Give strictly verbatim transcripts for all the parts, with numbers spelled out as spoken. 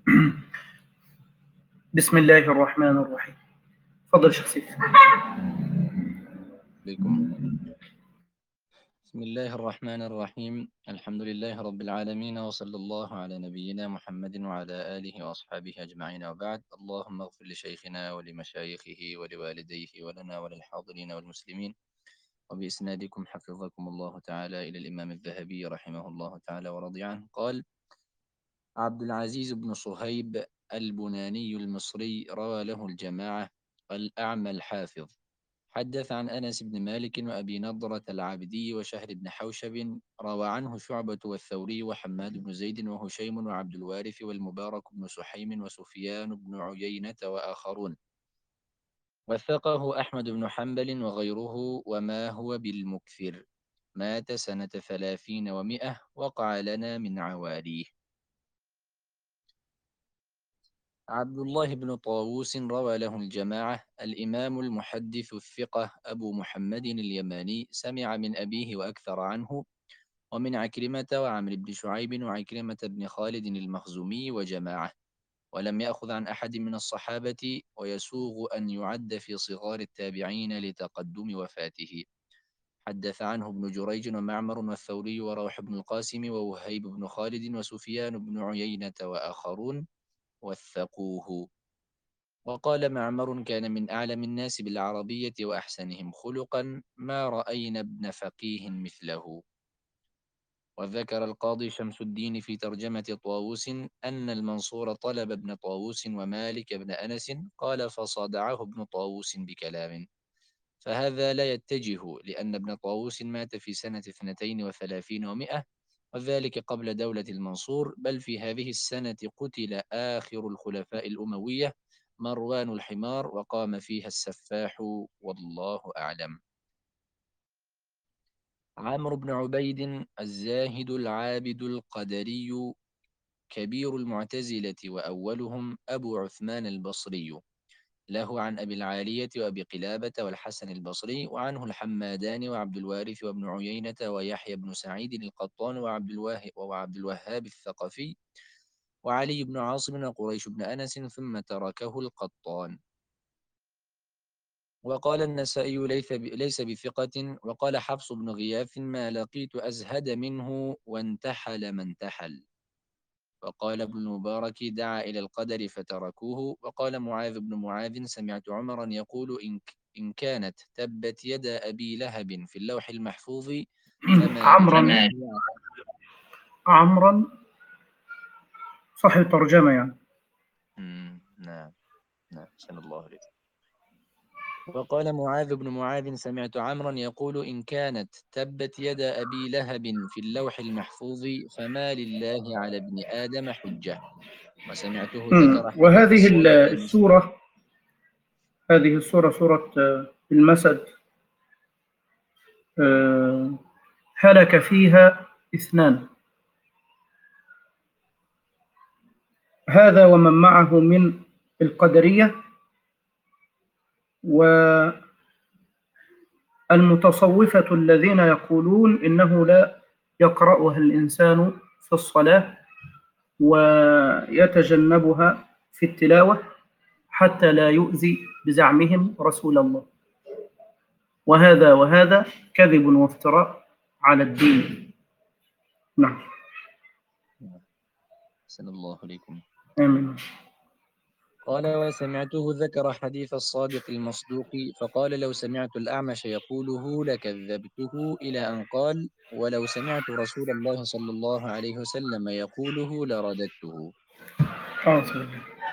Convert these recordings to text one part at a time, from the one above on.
بسم الله الرحمن الرحيم. تفضل شيخ سيف. بكم. بسم الله الرحمن الرحيم. الحمد لله رب العالمين، وصلى الله على نبينا محمد وعلى آله وأصحابه أجمعين، وبعد. اللهم اغفر لشيخنا ولمشايخه ولوالديه ولنا وللحاضرين والمسلمين. وبإسنادكم حفظكم الله تعالى إلى الإمام الذهبي رحمه الله تعالى ورضي عنه. قال: عبد العزيز بن صهيب البناني المصري روى له الجماعة، الأعمى الحافظ. حدث عن أنس بن مالك وأبي نضرة العابدي وشهر بن حوشب. روى عنه شعبة والثوري وحماد بن زيد وهشيم وعبد الوارث والمبارك بن سحيم وسفيان بن عيينة وآخرون. وثقه أحمد بن حنبل وغيره، وما هو بالمكثر. مات سنة ثلاثين ومئة، وقع لنا من عواليه. عبد الله بن طاووس روى له الجماعة، الإمام المحدث الثقة أبو محمد اليماني، سمع من أبيه وأكثر عنه، ومن عكرمة وعمر بن شعيب وعكرمة بن خالد المخزومي وجماعة، ولم يأخذ عن أحد من الصحابة، ويسوغ أن يعد في صغار التابعين لتقدم وفاته. حدث عنه ابن جريج ومعمر والثوري وروح بن القاسم ووهيب بن خالد وسفيان بن عيينة وآخرون، وثقوه. وقال معمر: كان من أعلم الناس بالعربية وأحسنهم خلقا، ما رأينا ابن فقيه مثله. وذكر القاضي شمس الدين في ترجمة طاووس أن المنصور طلب ابن طاووس ومالك بن أنس، قال فصادعه ابن طاووس بكلام، فهذا لا يتجه، لأن ابن طاووس مات في سنة اثنتين وثلاثين ومئة، وذلك قبل دولة المنصور، بل في هذه السنة قتل آخر الخلفاء الأموية مروان الحمار، وقام فيها السفاح، والله أعلم. عمرو بن عبيد الزاهد العابد القدري، كبير المعتزلة وأولهم أبو عثمان البصري، له عن أبي العالية وأبي قلابة والحسن البصري، وعنه الحمادان وعبد الوارث وابن عيينة ويحيى بن سعيد القطان وعبد الوهاب وعبد الوهاب الثقفي وعلي بن عاصم وقريش بن أنس، ثم تركه القطان. وقال النسائي ليس ليس بثقة. وقال حفص بن غياث: ما لقيت أزهد منه، وانتحل من انتحل. وقال ابن المبارك: دعا إلى القدر فتركوه. وقال معاذ بن معاذ: سمعت عمرا يقول: إن, إن كانت تبت يد أبي لهب في اللوح المحفوظ فما عمرا لله. عمرا صاحب ترجمة يعني. نعم نعم، سن الله عليه. وقال معاذ بن معاذ: سمعت عمرا يقول: إن كانت تبت يد أبي لهب في اللوح المحفوظ فما لله على ابن آدم حجة. وسمعته ذكر حديث وهذه الصادق المصدوق. السورة هذه السورة سورة آه، المسد، آه، هلك فيها اثنان، هذا ومن معه من القدرية والمتصوفة الذين يقولون إنه لا يقرأها الإنسان في الصلاة ويتجنبها في التلاوة حتى لا يؤذي بزعمهم رسول الله، وهذا وهذا كذب وافتراء على الدين. نعم. سن الله عليكم. آمين. قال: وسمعته ذكر حديث الصادق المصدوق، فقال: لو سمعت الأعمش يقوله لكذبته، إلى أن قال: ولو سمعت رسول الله صلى الله عليه وسلم يقوله لرددته. حاصل.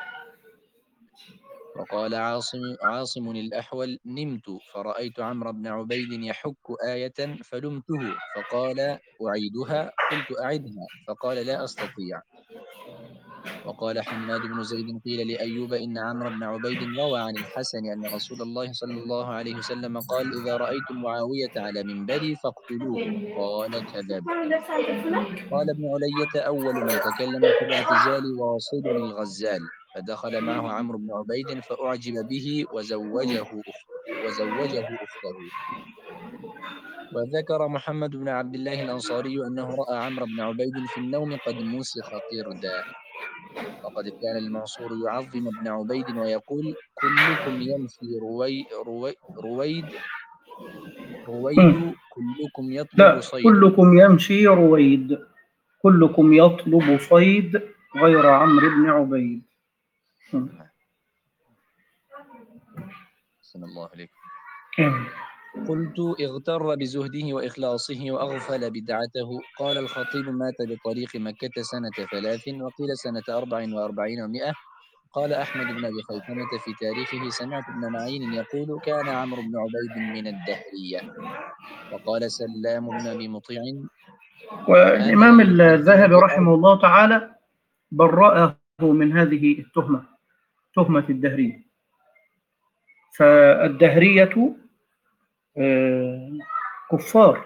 وقال عاصم عاصم الأحول: نمت فرأيت عمرو بن عبيد يحك آية فلمته، فقال: أعيدها؟ قلت: أعدها. فقال: لا أستطيع. وقال حماد بن زيد: قيل لأيوب إن عمرو بن عبيد روى عن الحسن أن رسول الله صلى الله عليه وسلم قال: إذا رأيتم معاوية على منبري فاقتلوه. قال: كذب. قال ابن علية: أول من تكلم في الاعتزال واصل الغزال، فدخل معه عمرو بن عبيد فأعجب به وزوجه أخت وزوجه أخته. وذكر محمد بن عبد الله الأنصاري أنه رأى عمرو بن عبيد في النوم قد مسخ قردا، وقد كان المنصور يعظم ابن عبيد ويقول كلكم يمشي روي روي رويد رويد مم. كلكم يطلب لا، صيد. كلكم يمشي رويد، كلكم يطلب صيد غير عمرو بن عبيد. مم. أحسن الله عليكم. مم. قلت اغتر بزهده وإخلاصه وأغفل بدعته. قال الخطيب مات بطريق مكة سنة ثلاث وقيل سنة أربع وأربعين ومئة. قال أحمد بن أبي خيثمة في تاريخه سمعت ابن معين يقول كان عمرو بن عبيد من الدهرية. وقال سلام بن أبي مطيع أنا والإمام الذهبي للحجاج أرض. رحمه الله تعالى برأه من هذه التهمة، تهمة الدهرية. فالدهرية آه، كفار،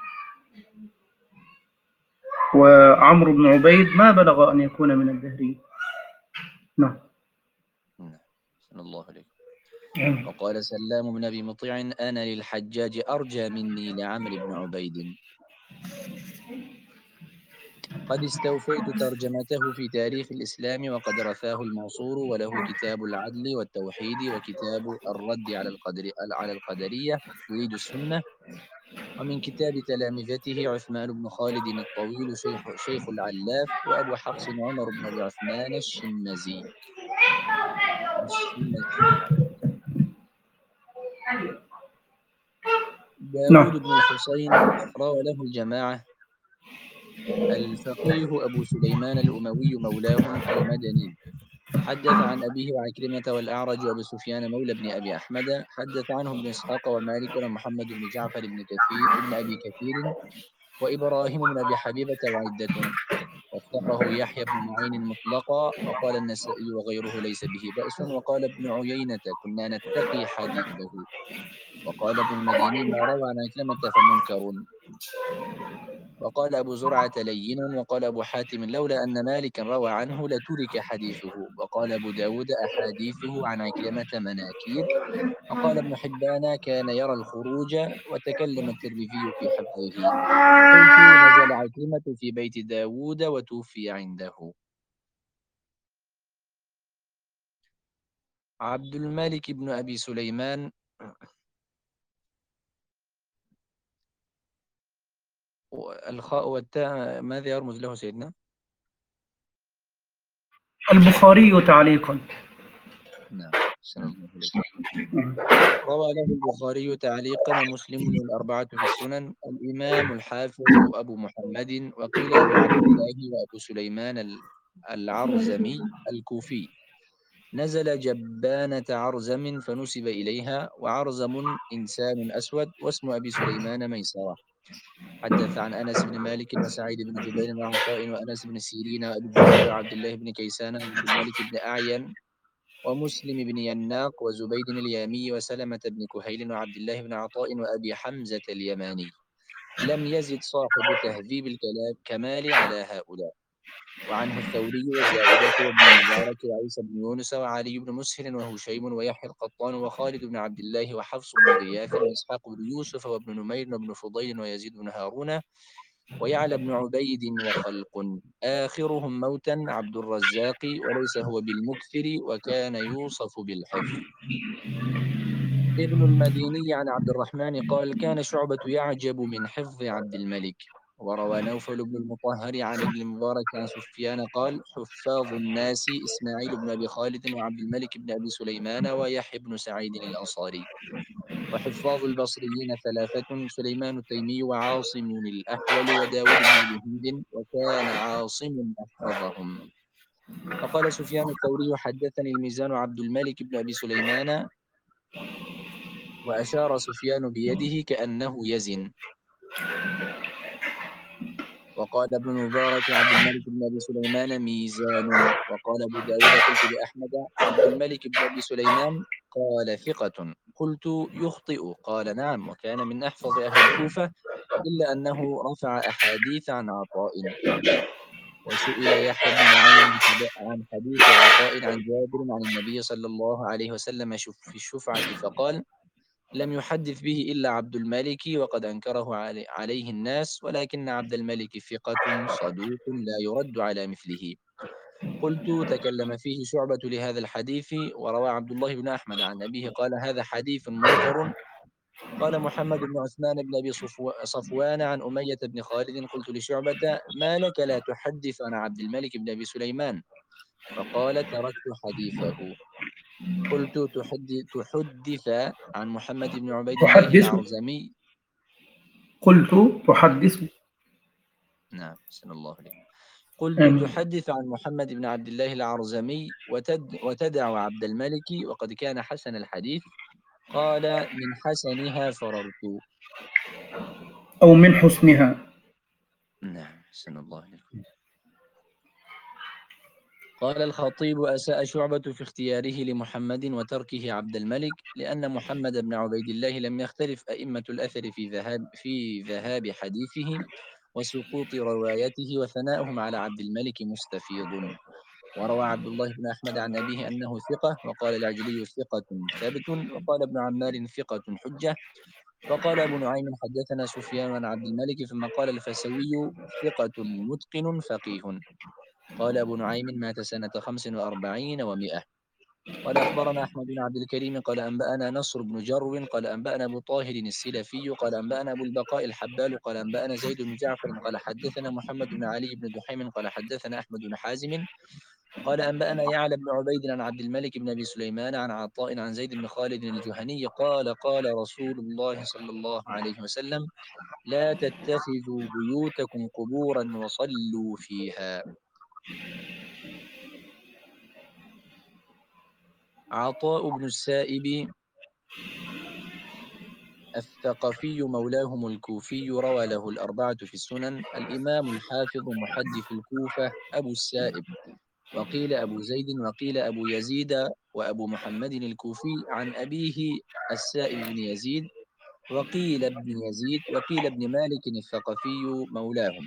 وعمرو بن عبيد ما بلغ أن يكون من الدهرية. نعم. نعم. أحسن الله عليكم. وقال سلام بن أبي مطيع أنا للحجاج أرجى مني لعمرو بن عبيد. قد استوفيت ترجمته في تاريخ الإسلام وقد رثاه المنصور، وله كتاب العدل والتوحيد وكتاب الرد على القدر على القدرية يريد السنة. ومن كتاب تلامذته عثمان بن خالد الطويل شيخ, شيخ العلاف، وأبو حفص عمر بن أبي عثمان الشمزي الشمزي داود نعم. بن الحسين روى له الجماعة. الفقيه أبو سليمان الأموي مولاهم المدني حدث عن أبيه وعكرمة والأعرج وأبي سفيان مولى بن أبي أحمد. حدث عنه ابن إسحاق ومالك ومحمد بن جعفر بن كثير ابن أبي كثير وإبراهيم بن أبي حبيبة وعدة. وثقه يحيى بن معين مطلقا. وقال النسائي وغيره ليس به بأس. وقال ابن عيينة كنا نتقي حديثه. وقال ابن المديني ما روى عن عكرمة فمنكر. وقال أبو زرعة لين. وقال أبو حاتم لولا أن مالكا روى عنه لترك حديثه. وقال أبو داود أحاديثه عن عكرمة مناكير. وقال ابن حبان كان يرى الخروج. وتكلم الترمذي في حفظه. قلت نزل عكرمة في بيت داود وتوفي عنده. عبد الملك بن أبي سليمان الخاء والتاء ماذا يرمز له سيدنا؟ البخاري تعليقا. نعم. سنة الله عليك. روى له البخاري تعليقا ومسلم والأربعة في السنن. الإمام الحافظ أبو محمد وقيل أبو عبد الله وأبو سليمان العرزمي الكوفي. نزل جبانة عرزم فنسب إليها. وعرزم إنسان أسود واسم أبي سليمان ميسرة. حدث عن أنس بن مالك وسعيد بن جبير وعطاء وأنس بن سيرين وأبي الدرداء وعبد الله بن كيسان وعبد الملك بن أعين ومسلم بن يناق وزبيد اليامي وسلمة بن كهيل وعبد الله بن عطاء وأبي حمزة اليماني. لم يزد صاحب تهذيب الكمال على هؤلاء. وعنه الثوري وزائدة وابن المبارك وعيسى بن يونس وعلي بن مسهر وهشيم ويحيى القطان وخالد بن عبد الله وحفص بن غياث وإسحاق بن يوسف وابن نمير وابن فضيل ويزيد بن هارون ويعلى بن عبيد وخلق. آخرهم موتا عبد الرزاق وليس هو بالمكثر وكان يوصف بالحفظ. ابن المديني عن عبد الرحمن قال كان شعبة يعجب من حفظ عبد الملك. وروى نوفل بن المطهر عن ابن المبارك عن سفيان قال حفاظ الناس إسماعيل بن أبي خالد وعبد الملك بن أبي سليمان ويحيى بن سعيد الأنصاري. وحفاظ البصريين ثلاثة سليمان التيمي وعاصم الأحول وداود بن أبي هند وكان عاصم أحفظهم. وقال سفيان الثوري حدثني الميزان عبد الملك بن أبي سليمان وأشار سفيان بيده كأنه يزن. وقال ابن المبارك عبد الملك بن أبي سليمان ميزان. وقال أبو داود قلت لأحمد عبد الملك بن أبي سليمان قال ثقة. قلت يخطئ قال نعم وكان من أحفظ أهل الكوفة إلا أنه رفع أحاديث عن عطاء. وسئل يحيى بن معين عن حديث عطاء عن جابر عن النبي صلى الله عليه وسلم في الشفعة فقال لم يحدث به إلا عبد الملك وقد أنكره عليه الناس ولكن عبد الملك ثقة صدوق لا يرد على مثله. قلت تكلم فيه شعبة لهذا الحديث، وروى عبد الله بن أحمد عن أبيه قال هذا حديث منكر. قال محمد بن عثمان بن أبي صفوان عن أمية بن خالد قلت لشعبة ما لك لا تحدث عن عبد الملك بن أبي سليمان؟ فقال تركت حديثه. قلت تحدث, تحدث عن محمد بن عبيد الله تحدث العرزمي. قلت تحدث نعم أحسن الله عليك. قلت آمين. تحدث عن محمد بن عبد الله العرزمي وتد وتدع عبد الملك وقد كان حسن الحديث. قال من حسنها فررت. أو من حسنها. نعم أحسن الله عليكم. قال الخطيب أساء شعبة في اختياره لمحمد وتركه عبد الملك، لأن محمد بن عبيد الله لم يختلف أئمة الأثر في ذهاب في ذهاب حديثه وسقوط روايته، وثناؤهم على عبد الملك مستفيض. وروى عبد الله بن أحمد عن أبيه أنه ثقة، وقال العجلي ثقة ثبت، وقال ابن عمار ثقة حجة، وقال أبو نعيم حدثنا سفيان عن عبد الملك، ثم قال الفسوي ثقة متقن فقيه. قال أبو نعيم مات سنة خمس وأربعين ومئة. قال أخبرنا أحمد بن عبد الكريم قال أنبأنا نصر بن جرو قال أنبأنا أبو طاهر السلفي قال أنبأنا أبو البقاء الحبال قال أنبأنا زيد بن جعفر قال حدثنا محمد بن علي بن دحيم قال حدثنا أحمد بن حازم قال أنبأنا يعلى بن عبيد عن عبد الملك بن أبي سليمان عن عطاء عن زيد بن خالد الجهني قال قال رسول الله صلى الله عليه وسلم لا تتخذوا بيوتكم قبورا وصلوا فيها. عطاء بن السائب الثقفي مولاهم الكوفي روى له الأربعة في السنن. الإمام الحافظ محدث الكوفة أبو السائب، وقيل أبو زيد وقيل أبو يزيد وأبو محمد الكوفي عن أبيه السائب بن يزيد، وقيل ابن يزيد وقيل ابن مالك الثقفي مولاهم.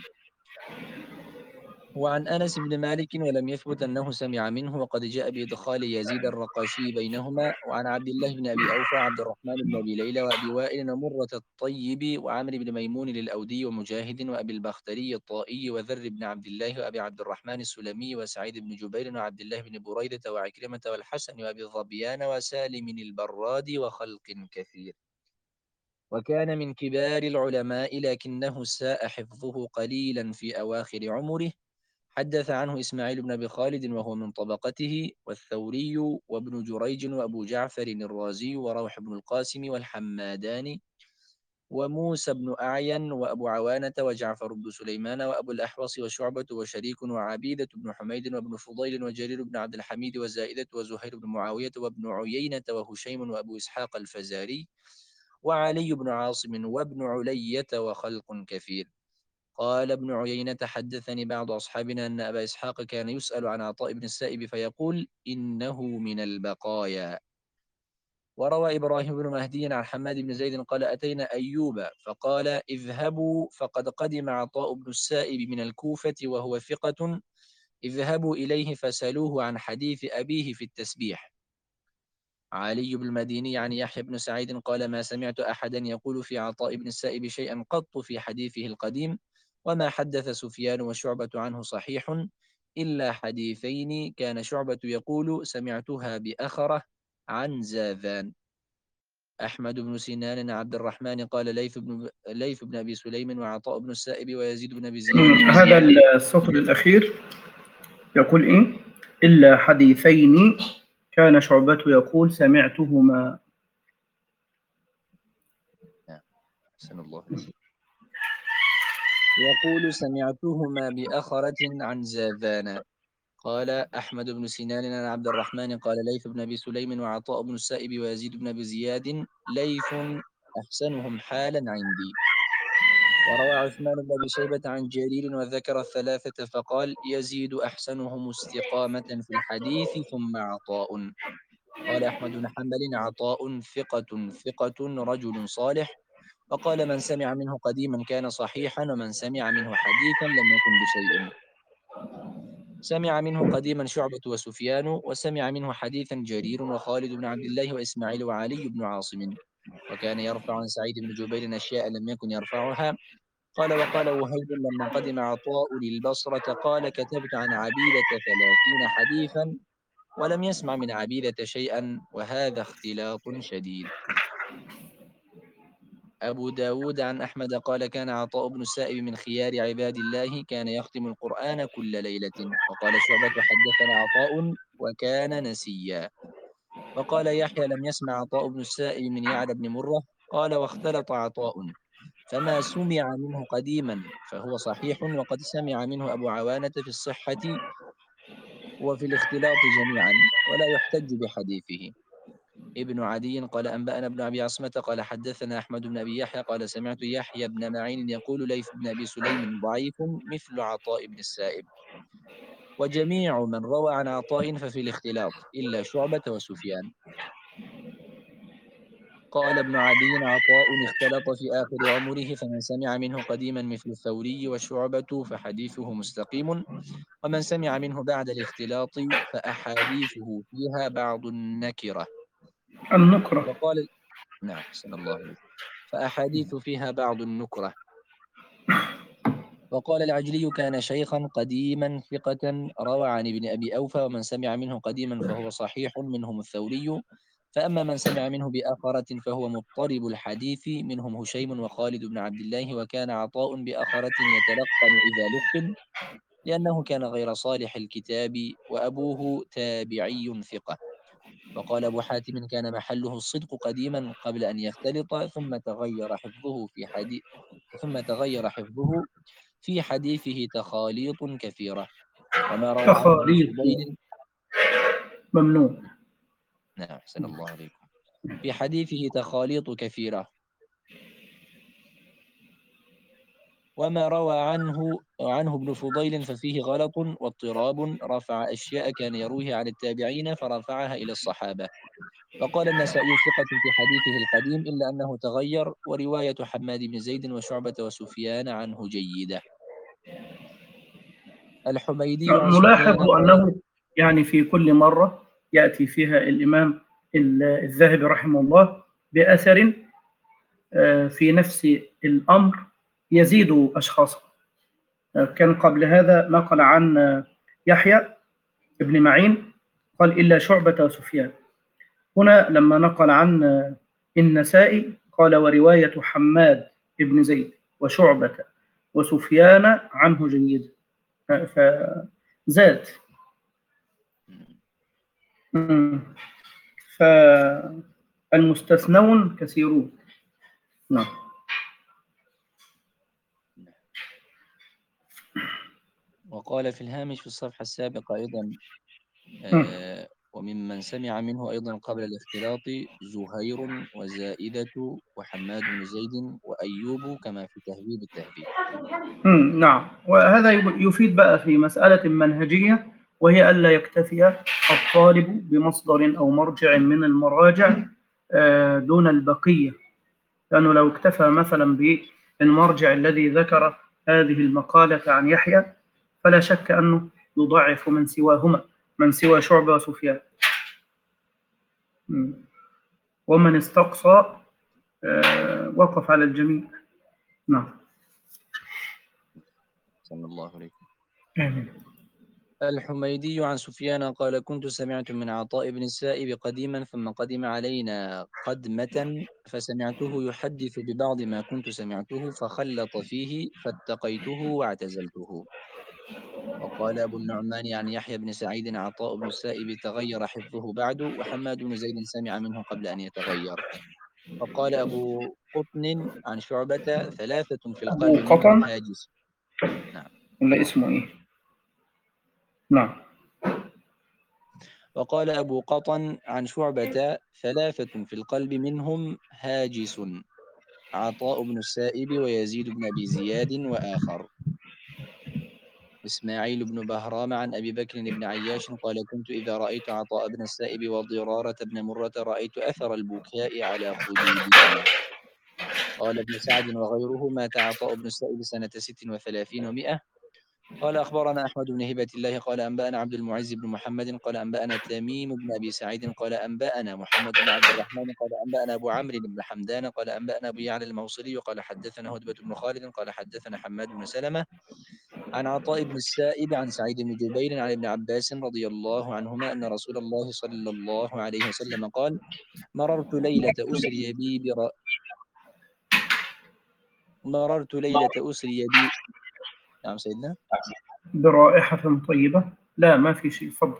وعن أنس بن مالك ولم يثبت أنه سمع منه، وقد جاء بإدخال يزيد الرقاشي بينهما. وعن عبد الله بن أبي أوفى وعبد الرحمن بن أبي ليلى وأبي وائل ومرة الطيب وعمر بن ميمون للأودي ومجاهد وأبي البختري الطائي وذر بن عبد الله وأبي عبد الرحمن السلمي وسعيد بن جبير وعبد الله بن بريدة وعكرمة والحسن وأبي الظبيان وسالم البراد وخلق كثير. وكان من كبار العلماء لكنه ساء حفظه قليلا في أواخر عمره. حدث عنه إسماعيل بن أبي خالد وهو من طبقته، والثوري وابن جريج وأبو جعفر الرازي وروح بن القاسم والحماداني وموسى بن أعين وأبو عوانة وجعفر بن سليمان وأبو الأحوص وشعبة وشريك وعبيدة بن حميد وابن فضيل وجرير بن عبد الحميد وزائدة وزهير بن معاوية وابن عيينة وهشيم وأبو إسحاق الفزاري وعلي بن عاصم وابن علية وخلق كثير. قال ابن عيينة حدثني بعض أصحابنا أن أبا إسحاق كان يسأل عن عطاء بن السائب فيقول إنه من البقايا. وروى إبراهيم بن مهدي عن حماد بن زيد قال أتينا أيوب فقال اذهبوا فقد قدم عطاء بن السائب من الكوفة وهو ثقة، اذهبوا إليه فسألوه عن حديث أبيه في التسبيح. علي بن المديني عن يحيى بن سعيد قال ما سمعت أحدا يقول في عطاء بن السائب شيئا قط في حديثه القديم، وما حدث سفيان وشعبة عنه صحيح إلا حديثين كان شعبة يقول سمعتها بأخرة عن زاذان. أحمد بن سنان عبد الرحمن قال ليث بن ليث بن أبي سليم وعطاء بن السائب ويزيد بن أبي زياد هذا السطر الأخير يقول إيه؟ إلا حديثين كان شعبة يقول سمعتهما. أحسن الله عليك. يقول سمعتهما بأخرة عن زاذان. قال أحمد بن سنان عن عبد الرحمن قال ليث بن أبي سليم وعطاء بن السائب ويزيد بن أبي زياد ليث أحسنهم حالا عندي. وروى عثمان بن أبي شيبة عن جرير وذكر الثلاثة فقال يزيد أحسنهم استقامة في الحديث ثم عطاء. قال أحمد بن حنبل عطاء ثقة ثقة رجل صالح. وقال من سمع منه قديما كان صحيحا، ومن سمع منه حديثا لم يكن بشيء. سمع منه قديما شعبة وسفيان، وسمع منه حديثا جرير وخالد بن عبد الله وإسماعيل وعلي بن عاصم. وكان يرفع عن سعيد بن جبير أشياء لم يكن يرفعها. قال وقال وهيب لما قدم عطاء للبصرة قال كتبت عن عبيدة ثلاثين حديثا ولم يسمع من عبيدة شيئا وهذا اختلاط شديد. أبو داود عن أحمد قال كان عطاء بن السائب من خيار عباد الله كان يختم القرآن كل ليلة. وقال شعبة حدثنا عطاء وكان نسيا. وقال يحيى لم يسمع عطاء بن السائب من يعلى بن مرة قال واختلط عطاء فما سمع منه قديما فهو صحيح وقد سمع منه أبو عوانة في الصحة وفي الاختلاط جميعا ولا يحتج بحديثه. ابن عدي قال أنبأنا ابن أبي عصمة قال حدثنا أحمد بن أبي يحيى قال سمعت يحيى بن معين يقول ليث بن أبي سليم ضعيف مثل عطاء بن السائب. وجميع من روى عن عطاء ففي الاختلاط إلا شعبة وسفيان. قال ابن عدي عطاء اختلط في آخر عمره فمن سمع منه قديما مثل الثوري وشعبة فحديثه مستقيم ومن سمع منه بعد الاختلاط فأحاديثه فيها بعض النكرة. النكرة. وقال نعم صلى الله عليه وسلم فأحاديث فيها بعض النكرة. وقال العجلي كان شيخا قديما ثقة روى عن ابن أبي أوفى ومن سمع منه قديما فهو صحيح منهم الثوري فأما من سمع منه بآخرة فهو مضطرب الحديث منهم هشيم وخالد بن عبد الله. وكان عطاء بآخرة يتلقن إذا لقن لأنه كان غير صالح الكتاب وأبوه تابعي ثقة. وقال أبو حاتم كان محله الصدق قديما قبل أن يختلط ثم تغير حفظه في حديث ثم تغير حفظه في حديثه تخاليط كثيرة. وما روى عنه ابن تخاليط فضيل ممنوع. نعم أحسن الله عليكم. في حديثه تخاليط كثيرة. وما روى عنه عنه ابن فضيل ففيه غلط واضطراب رفع أشياء كان يرويها عن التابعين فرفعها إلى الصحابة. وقال النسائي ثقة في حديثه القديم إلا أنه تغير ورواية حماد بن زيد وشعبة وسفيان عنه جيدة. الحميدي عن نلاحظ سفيان قال أنه يعني في كل مرة يأتي فيها الإمام الذهبي رحمه الله بأثر في نفس الأمر يزيد أشخاصا. كان قبل هذا نقل عن يحيى ابن معين قال إلا شعبة وسفيان. هنا لما نقل عن النسائي قال ورواية حماد ابن زيد وشعبة وسفيان عنه جيد فزاد. فالمستثنون كثيرون. نعم. وقال في الهامش في الصفحة السابقة أيضا آه وممن سمع منه أيضا قبل الاختلاط زهير وزائدة وحماد بن زيد وأيوب كما في تهذيب التهذيب. نعم. وهذا يفيد بقى في مسألة منهجية وهي ألا يكتفي الطالب بمصدر أو مرجع من المراجع دون البقية. لأنه لو اكتفى مثلا بالمرجع الذي ذكر هذه المقالة عن يحيى فلا شك أنه يضعف من سواهما من سوى شعبة وسفيان. ومن استقصى وقف على الجميع. نعم. صلى الله عليكم. آمين. الحميدي عن سفيان قال كنت سمعت من عطاء بن السائب قديما ثم قدم علينا قدمة فسمعته يحدث ببعض ما كنت سمعته فخلط فيه فاتقيته واعتزلته. وقال أبو النعمان عن يحيى بن سعيد عطاء بن السائب تغير حفظه بعد وحماد بن زيد سمع منه قبل أن يتغير. وقال أبو قطن عن شعبة ثلاثة في القلب أبو منهم قطن هاجس. نعم. ولا اسمه إيه؟ نعم. وقال أبو قطن عن شعبة ثلاثة في القلب منهم هاجس عطاء بن السائب ويزيد بن أبي زياد وآخر. إسماعيل بن بهرام عن أبي بكر بن عياش قال كنت إذا رأيت عطاء بن السائب وضرارة بن مرة رأيت أثر البكاء على خدودهما. قال ابن سعد وغيره مات عطاء بن السائب سنة ست وثلاثين ومئة قال أخبرنا أحمد بن هبة الله قال أنبأنا عبد المعز بن محمد قال أنبأنا تميم بن أبي سعيد قال أنبأنا محمد بن عبد الرحمن قال أنبأنا أبو عمرو بن حمدان قال أنبأنا أبو يعلى الموصلي قال حدثنا هدبة بن خالد قال حدثنا حماد بن سلمة عن عطاء بن السائب عن سعيد بن جبير عن ابن عباس رضي الله عنهما أن رسول الله صلى الله عليه وسلم قال مررت ليلة أسري بي بر... مررت ليلة أسري بي نعم سيدنا برائحة طيبة. لا، ما في شيء، تفضل.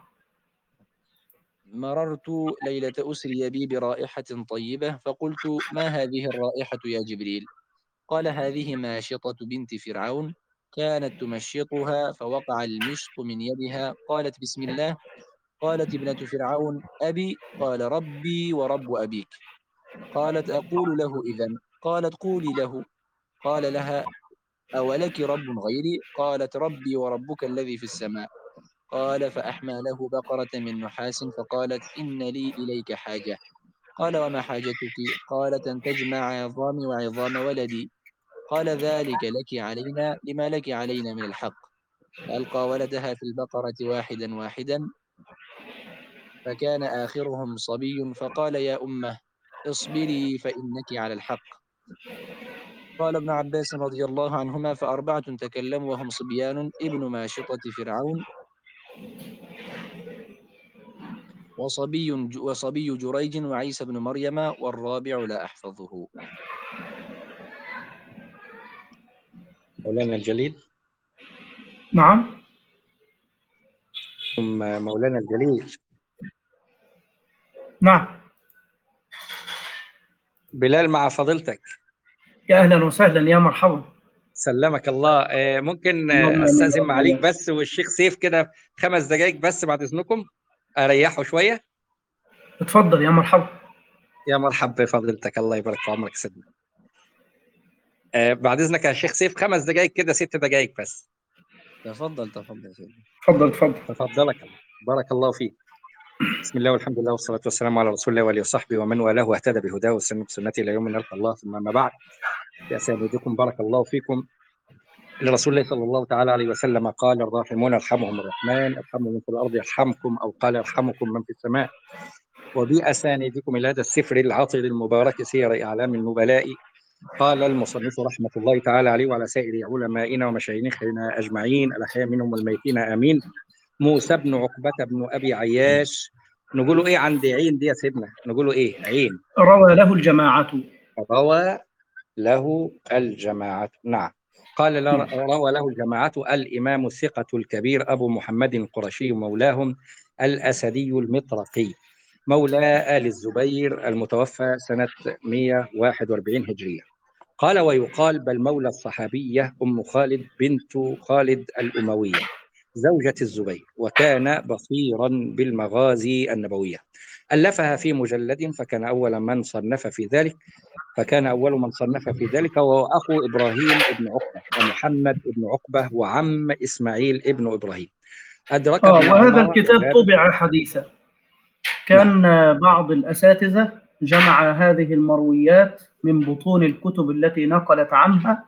مررت ليلة أسري بي برائحة طيبة فقلت ما هذه الرائحة يا جبريل؟ قال هذه ماشطة بنت فرعون كانت تمشطها فوقع المشط من يدها قالت بسم الله. قالت ابنة فرعون أبي قال ربي ورب أبيك. قالت أقول له إذن قالت قولي له. قال لها أولك رب غيري؟ قالت ربي وربك الذي في السماء. قال فأحمى له بقرة من نحاس فقالت إن لي إليك حاجة. قال وما حاجتك؟ قالت أن تجمع عظامي وعظام ولدي. قال ذلك لك علينا لما لك علينا من الحق. فألقى ولدها في البقرة واحدا واحدا فكان آخرهم صبي فقال يا أمه اصبري فإنك على الحق. قال ابن عباس رضي الله عنهما فأربعة تكلموا وهم صبيان ابن ماشطة فرعون وصبي وصبي جريج وعيسى بن مريم والرابع لا أحفظه. مولانا الجليل. نعم. مولانا الجليل. نعم. بلال مع فضيلتك. يا أهلا وسهلا، يا مرحبا. سلمك الله. آه، ممكن اللهم آه، آمين يا استاذن رب معاليك العالمين. بس والشيخ سيف كده خمس دقائق بس بعد اذنكم اريحه شويه. اتفضل يا مرحبا. يا مرحبا بفضيلتك، الله يبارك في عمرك سيدنا. آه، بعد اذنك يا شيخ سيف خمس دقائق كده، ست دقائق بس. تفضل تفضل سيدي. تفضل تفضل. تفضلك الله. بارك الله فيك. بسم الله والحمد لله والصلاه والسلام على رسول الله واله وصحبه ومن والاه واهتدى بهداه وسن بسنته الى يوم نلقى الله، ثم ما بعد. يا سيدكم بارك الله فيكم. لرسول الله صلى الله تعالى عليه وسلم قال الراحمون يرحمهم الرحمن ارحموا من في الارض يرحمكم، او قال يرحمكم من في السماء. وبأسانيدكم الى هذا السفر العطر المبارك سير اعلام النبلاء قال المصنف رحمه الله تعالى عليه وعلى سائر علمائنا ومشايخنا اجمعين الاحياء منهم والميتين امين. موسى بن عقبه بن ابي عياش. نقولوا ايه عند عين دي يا سيدنا؟ نقولوا ايه عين؟ روى له الجماعة. روى له الجماعة، نعم. قال روى له الجماعة الإمام الثقة الكبير أبو محمد القرشي مولاهم الأسدي المطرقي مولى آل الزبير المتوفى سنة مئة وواحد وأربعين هجرية. قال ويقال بل مولى الصحابية أم خالد بنت خالد الأموية زوجة الزبير، وكان بصيرا بالمغازي النبوية. ألفها في مجلد فكان أول من صنف في ذلك فكان أول من صنف في ذلك وهو أخو إبراهيم ابن عقبة ومحمد ابن عقبة وعم إسماعيل ابن إبراهيم. أدرك آه ابن وهذا عمر الكتاب وجابر. طبع حديثا. كان نعم. بعض الأساتذة جمع هذه المرويات من بطون الكتب التي نقلت عنها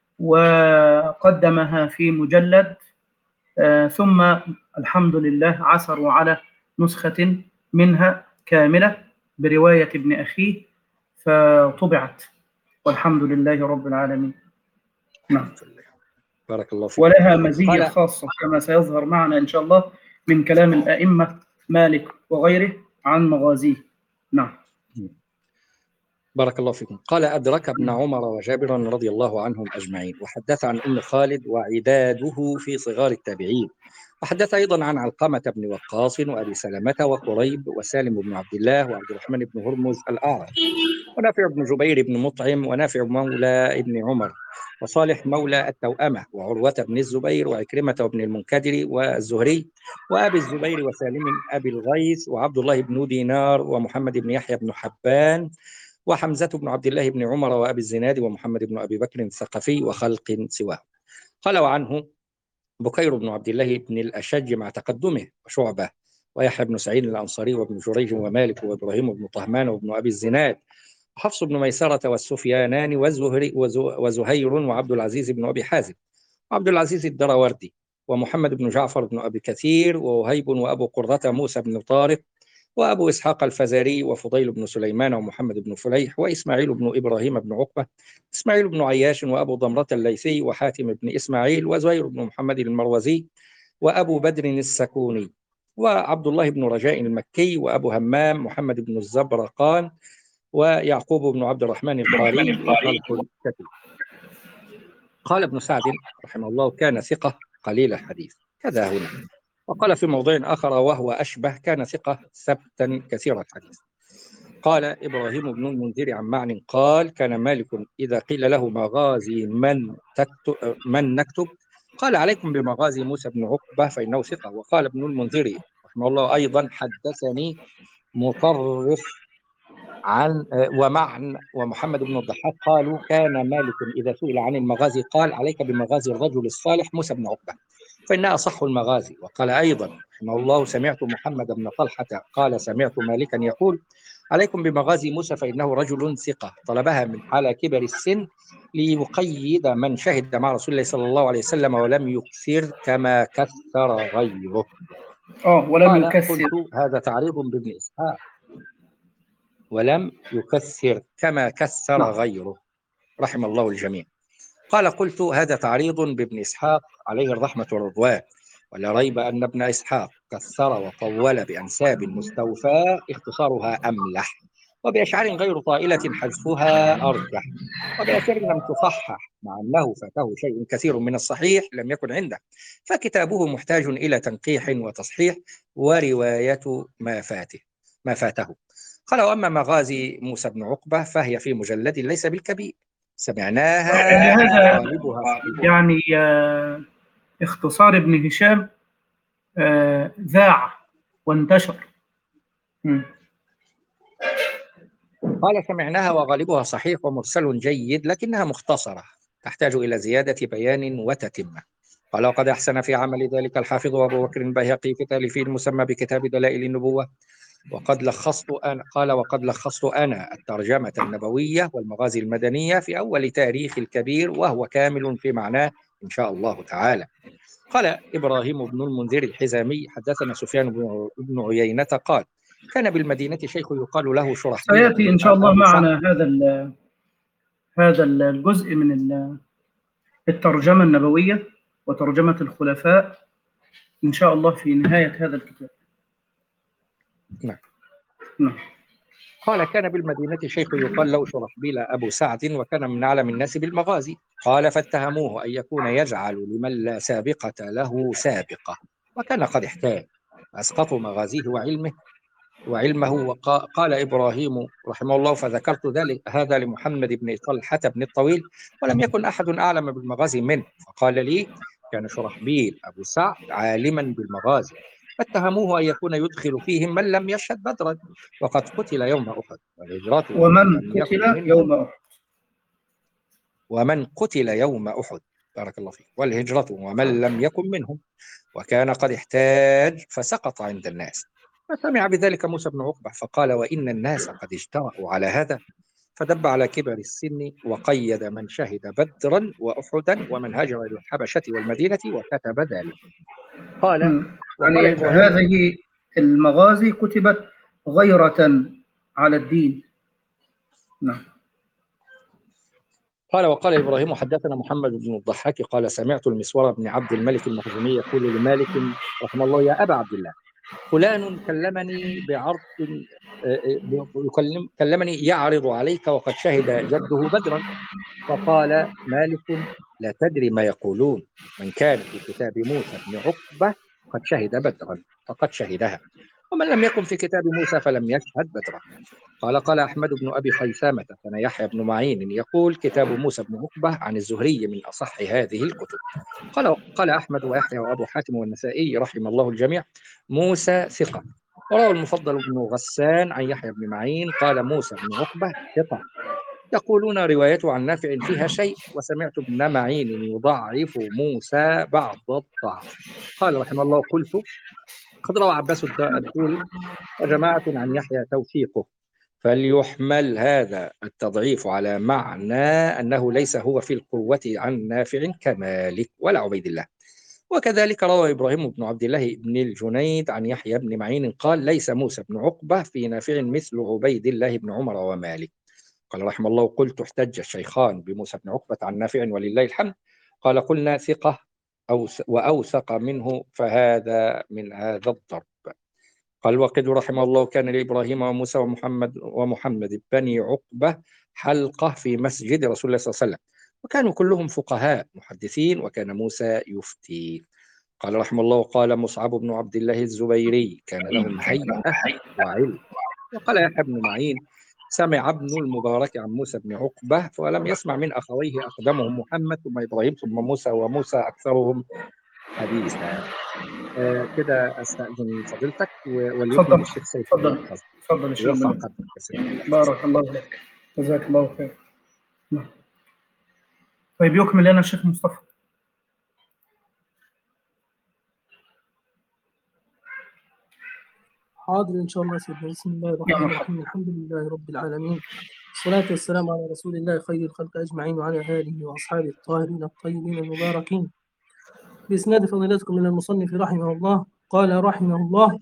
وقدمها في مجلد، آه ثم الحمد لله عثروا على نسخة منها كاملة برواية ابن أخيه فطبعت، والحمد لله رب العالمين. نعم. بارك الله فيك. ولها مزية قال خاصة كما سيظهر معنا إن شاء الله من كلام الأئمة مالك وغيره عن مغازيه. نعم. بارك الله فيكم. قال أدرك ابن عمر وجابر رضي الله عنهم أجمعين، وحدث عن أم خالد وعداده في صغار التابعين، وحدث أيضا عن علقمة بن وقاص وأبي سلمة وقريب وسالم بن عبد الله وعبد الرحمن بن هرمز الأعرج ونافع بن جبير بن مطعم ونافع مولى ابن عمر وصالح مولى التوأمة وعروة بن الزبير وعكرمة بن المنكدر والزهري وأبي الزبير وسالم أبي الغيث وعبد الله بن دينار ومحمد بن يحيى بن حبان وحمزة بن عبد الله بن عمر وأبي الزناد ومحمد بن أبي بكر الثقفي وخلق سواه. قال وعنه بكير بن عبد الله بن الأشج مع تقدمه وشعبة ويحيى بن سعيد الأنصاري وابن جريج ومالك وإبراهيم بن طهمان وابن أبي الزناد وحفص بن ميسرة والسفيانان والزهري وزهير وعبد العزيز بن أبي حازم وعبد العزيز الدراوردي ومحمد بن جعفر بن أبي كثير، ووهيب وأبو قرة موسى بن طارق، وأبو إسحاق الفزاري، وفضيل بن سليمان، ومحمد بن فليح، وإسماعيل بن إبراهيم بن عقبة، إسماعيل بن عياش، وأبو ضمرة الليثي، وحاتم بن إسماعيل، وزهير بن محمد المروزي، وأبو بدر السكوني، وعبد الله بن رجاء المكي، وأبو همام محمد بن الزبرقان، ويعقوب بن عبد الرحمن القاري، وخلق كثير. قال ابن سعد رحمه الله: كان ثقة قليل الحديث، كذا هنا. وقال في موضع آخر وهو أشبه: كان ثقة ثبتا كثير الحديث. قال إبراهيم بن المنذر عن معن قال: كان مالك إذا قيل له مغازي من, تكتب من نكتب قال: عليكم بمغازي موسى بن عقبة فإنه ثقة. وقال ابن المنذر رحمه الله أيضا: حدثني مطرف عن ومعن ومحمد بن الضحاك قالوا: كان مالك إذا سئل عن المغازي قال: عليك بمغازي الرجل الصالح موسى بن عقبة فإنها أصح المغازي. وقال أيضا رحمه الله: سمعت محمد بن طلحة قال: سمعت مالكا يقول: عليكم بمغازي موسى فإنه رجل ثقة، طلبها من على كبر السن ليقيد من شهد مع رسول الله صلى الله عليه وسلم ولم يكثر كما كثر غيره. اه ولم قال: يكثر. قلت: هذا تعريض بابن إسحاق، ولم يكثر كما كثر غيره رحم الله الجميع. قال: قلت: هذا تعريض بابن إسحاق عليه الرحمة والرضوان، ولا ريب أن ابن إسحاق كثر وطول بأنساب مستوفاة اختصارها أملح، وبأشعار غير طائلة حذفها أرجح، وبأثر لم تصحح مع أنه فاته شيء كثير من الصحيح لم يكن عنده، فكتابه محتاج إلى تنقيح وتصحيح ورواية ما فاته ما فاته. قال: وأما مغازي موسى بن عقبة فهي في مجلد ليس بالكبير، سمعناها هذا غالبها يعني آه اختصار ابن هشام آه ذاع وانتشر. م. قال: سمعناها وغالبها صحيح ومرسل جيد، لكنها مختصرة تحتاج إلى زيادة بيان وتتمة. قال: وقد أحسن في عمل ذلك الحافظ أبو بكر البيهقي في تأليفه المسمى بكتاب دلائل النبوة. وقد لخصت أنا قال: وقد لخصت أنا الترجمة النبوية والمغازي المدنية في أول تاريخ الكبير، وهو كامل في معناه إن شاء الله تعالى. قال إبراهيم بن المنذر الحزامي: حدثنا سفيان بن عيينة قال: كان بالمدينة شيخ يقال له شرحبيل. سيأتي إن شاء الله معنا هذا هذا الجزء من الترجمة النبوية وترجمة الخلفاء إن شاء الله في نهاية هذا الكتاب. نعم. نعم. قال: كان بالمدينة شيخ يقال له شرحبيل أبو سعد، وكان من أعلم الناس بالمغازي. قال: فاتهموه أن يكون يجعل لمن لا سابقة له سابقة، وكان قد احتاج، أسقطوا مغازيه وعلمه وعلمه. وقال إبراهيم رحمه الله: فذكرت ذلك هذا لمحمد بن طلحة بن الطويل، ولم يكن أحد أعلم بالمغازي منه، فقال لي: كان شرحبيل أبو سعد عالما بالمغازي، فاتهموه أن يكون يدخل فيهم من لم يشهد بدرا، وقد قتل يوم أحد، وهجرته ومن قتل يوم أحد ومن قتل يوم أحد بارك الله فيك، والهجرة ومن لم يكن منهم، وكان قد احتاج فسقط عند الناس. فسمع بذلك موسى بن عقبة فقال: وإن الناس قد اجترأوا على هذا، فدب على كبر السن وقيد من شهد بدرا وأحدا ومن هاجر إلى الحبشة والمدينة وكتب ذلك. قال: يعني هذه المغازي كتبت غيرة على الدين. نعم. قال: وقال إبراهيم: حدثنا محمد بن الضحاك قال: سمعت المسور بن عبد الملك المخزومي يقول لمالك رحمه الله: يا أبا عبد الله، فلان كلمني بعرض يكلم كلمني يعرض عليك وقد شهد جده بدرا. فقال مالك: لا تدري ما يقولون، من كان في كتاب موسى بن عقبة قد شهد بدرا فقد شهدها، ومن لم يكن في كتاب موسى فلم يشهد بدرا. قال: قال أحمد بن أبي خيثمة: كان يحيى بن معين يقول: كتاب موسى بن عقبة عن الزهري من أصح هذه الكتب. قال قال أحمد ويحيى وأبو حاتم والنسائي رحم الله الجميع: موسى ثقة. وروى المفضل بن غسان عن يحيى بن معين قال: موسى بن عقبة ثقة، يقولون روايته عن نافع فيها شيء، وسمعت ابن معين يضعف موسى بعض الضعف. قال رحمه الله: قلت: قد روى عباس الدولي وجماعة عن يحيى توثيقه، فليحمل هذا التضعيف على معنى أنه ليس هو في القوة عن نافع كمالك ولا عبيد الله. وكذلك روى إبراهيم بن عبد الله بن الجنيد عن يحيى بن معين قال ليس موسى بن عقبة في نافع مثل عبيد الله بن عمر ومالك. قال رحمه الله قلت احتج الشيخان بموسى بن عقبة عن نافع ولله الحمد. قال قلنا ثقة وأوثق منه فهذا من هذا الضرب. قال الواقد رحمه الله كان لإبراهيم وموسى ومحمد ومحمد بني عقبة حلقة في مسجد رسول الله صلى الله عليه وسلم، وكانوا كلهم فقهاء محدثين، وكان موسى يفتي. قال رحمه الله قال مصعب بن عبد الله الزبيري كان لهم هيئة وعلم. وقال يحيى بن معين سمع ابن المبارك عن موسى بن عقبة ولم يسمع من أخويه أقدمهم محمد ثم إبراهيم ثم موسى وموسى أكثرهم حديثا. آه كده أستأذن فضيلتك وليكمل الشيخ سيف. تفضل تفضل يرفع قدرك. بارك الله لك، جزاك الله خير. طيب يكمل لنا الشيخ مصطفى. حاضر إن شاء الله سيدنا. بسم الله الرحمن الرحيم، الحمد لله رب العالمين، الصلاة والسلام على رسول الله خير الخلق أجمعين وعلى آله وأصحابه الطاهرين الطيبين المباركين. بإسناد فضيلتكم من المصنف رحمه الله قال رحمه الله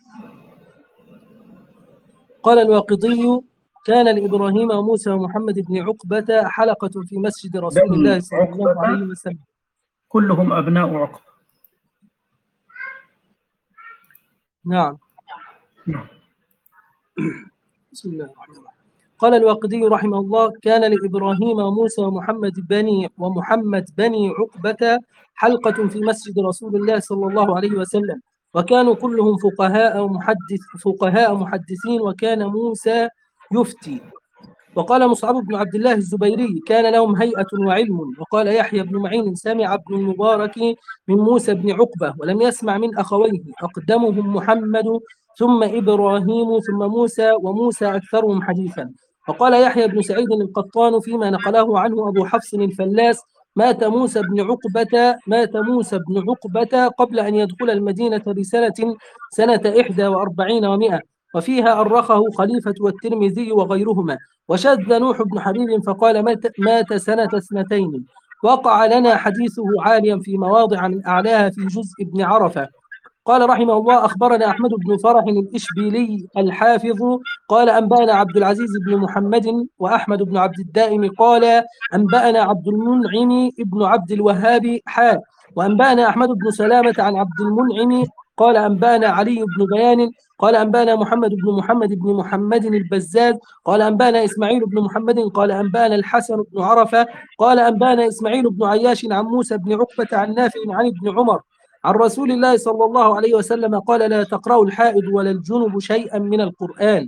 قال الواقدي كان لإبراهيم وموسى ومحمد بن عقبة حلقة في مسجد رسول الله صلى الله عليه وسلم، كلهم أبناء عقبة. نعم. بسم الله الرحمن الرحيم. قال الواقدي رحمه الله كان لإبراهيم وموسى ومحمد بني ومحمد بني عقبة حلقة في مسجد رسول الله صلى الله عليه وسلم، وكانوا كلهم فقهاء محدث فقهاء محدثين، وكان موسى يفتي. وقال مصعب بن عبد الله الزبيري كان لهم هيئة وعلم. وقال يحيى بن معين سمع ابن المبارك من موسى بن عقبة ولم يسمع من أخويه أقدمهم محمد ثم إبراهيم ثم موسى وموسى أكثرهم حديثا. وقال يحيى بن سعيد القطان فيما نقله عنه أبو حفص الفلاس مات موسى بن عقبة مات موسى بن عقبة قبل أن يدخل المدينة بسنة سنة إحدى وأربعين ومائة، وفيها أرخه خليفة والترمذي وغيرهما. وشذ نوح بن حبيب فقال مات سنة اثنتين. وقع لنا حديثه عاليا في مواضع من أعلاها في جزء ابن عرفة. قال رحمه الله أخبرنا أحمد بن فرح الإشبيلي الحافظ قال أنبأنا عبد العزيز بن محمد وأحمد بن عبد الدائم قال أنبأنا عبد المنعم بن عبد الوهاب حا وأنبأنا أحمد بن سلامة عن عبد المنعم قال أنبأنا علي بن بيان قال أنبأنا محمد بن محمد بن محمد البزاز قال أنبأنا إسماعيل بن محمد قال أنبأنا الحسن بن عرفة قال أنبأنا إسماعيل بن عياش عن موسى بن عقبة عن نافع عن ابن عمر عن رسول الله صلى الله عليه وسلم قال لا تقرأوا الحائض ولا الجنب شيئا من القرآن.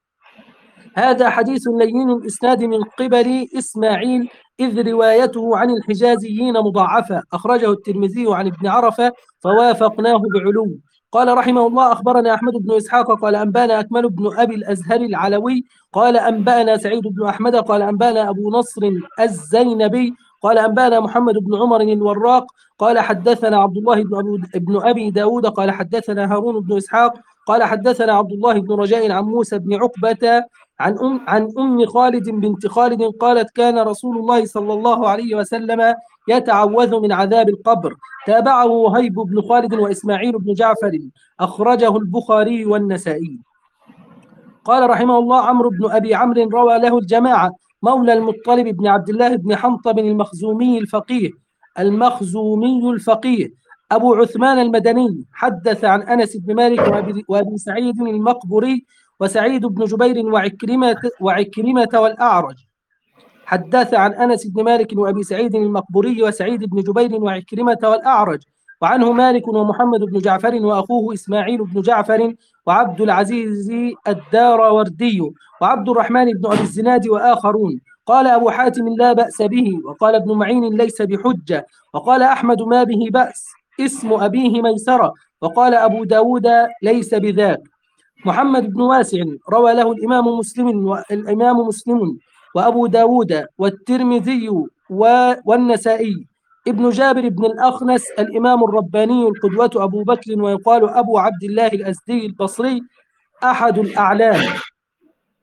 هذا حديث لين الإسناد من قبل إسماعيل إذ روايته عن الحجازيين مضاعفة، أخرجه الترمذي عن ابن عرفة فوافقناه بعلو. قال رحمه الله أخبرنا أحمد بن إسحاق قال أنبانا أكمل بن أبي الأزهر العلوي قال أنبأنا سعيد بن أحمد قال أنبأنا أبو نصر الزينبي قال أنبأنا محمد بن عمر الوراق قال حدثنا عبد الله بن أبي داود قال حدثنا هارون بن إسحاق قال حدثنا عبد الله بن رجاء عن موسى بن عقبة عن أم, عن أم خالد بنت خالد قالت كان رسول الله صلى الله عليه وسلم يتعوذ من عذاب القبر. تابعه وهيب بن خالد وإسماعيل بن جعفر أخرجه البخاري والنسائي. قال رحمه الله عمرو بن أبي عمرو روى له الجماعة مولى المطلب بن عبد الله بن حنطب المخزومي الفقيه المخزومي الفقيه أبو عثمان المدني حدث عن أنس بن مالك وأبي, وأبي سعيد المقبري وسعيد بن جبير وعكرمة, وعكرمة والأعرج. حدث عن أنس بن مالك وأبي سعيد المقبري وسعيد بن جبير وعكرمة والأعرج، وعنه مالك ومحمد بن جعفر وأخوه إسماعيل بن جعفر وعبد العزيز الداروردي وعبد الرحمن بن أبي الزناد وآخرون. قال أبو حاتم لا بأس به، وقال ابن معين ليس بحجة، وقال أحمد ما به بأس اسم أبيه ميسرة، وقال أبو داود ليس بذاك. محمد بن واسع روى له الإمام مسلم والإمام مسلم وأبو داود والترمذي والنسائي. ابن جابر بن الأخنس الإمام الرباني القدوة أبو بكر ويقال أبو عبد الله الأزدي البصري أحد الأعلام.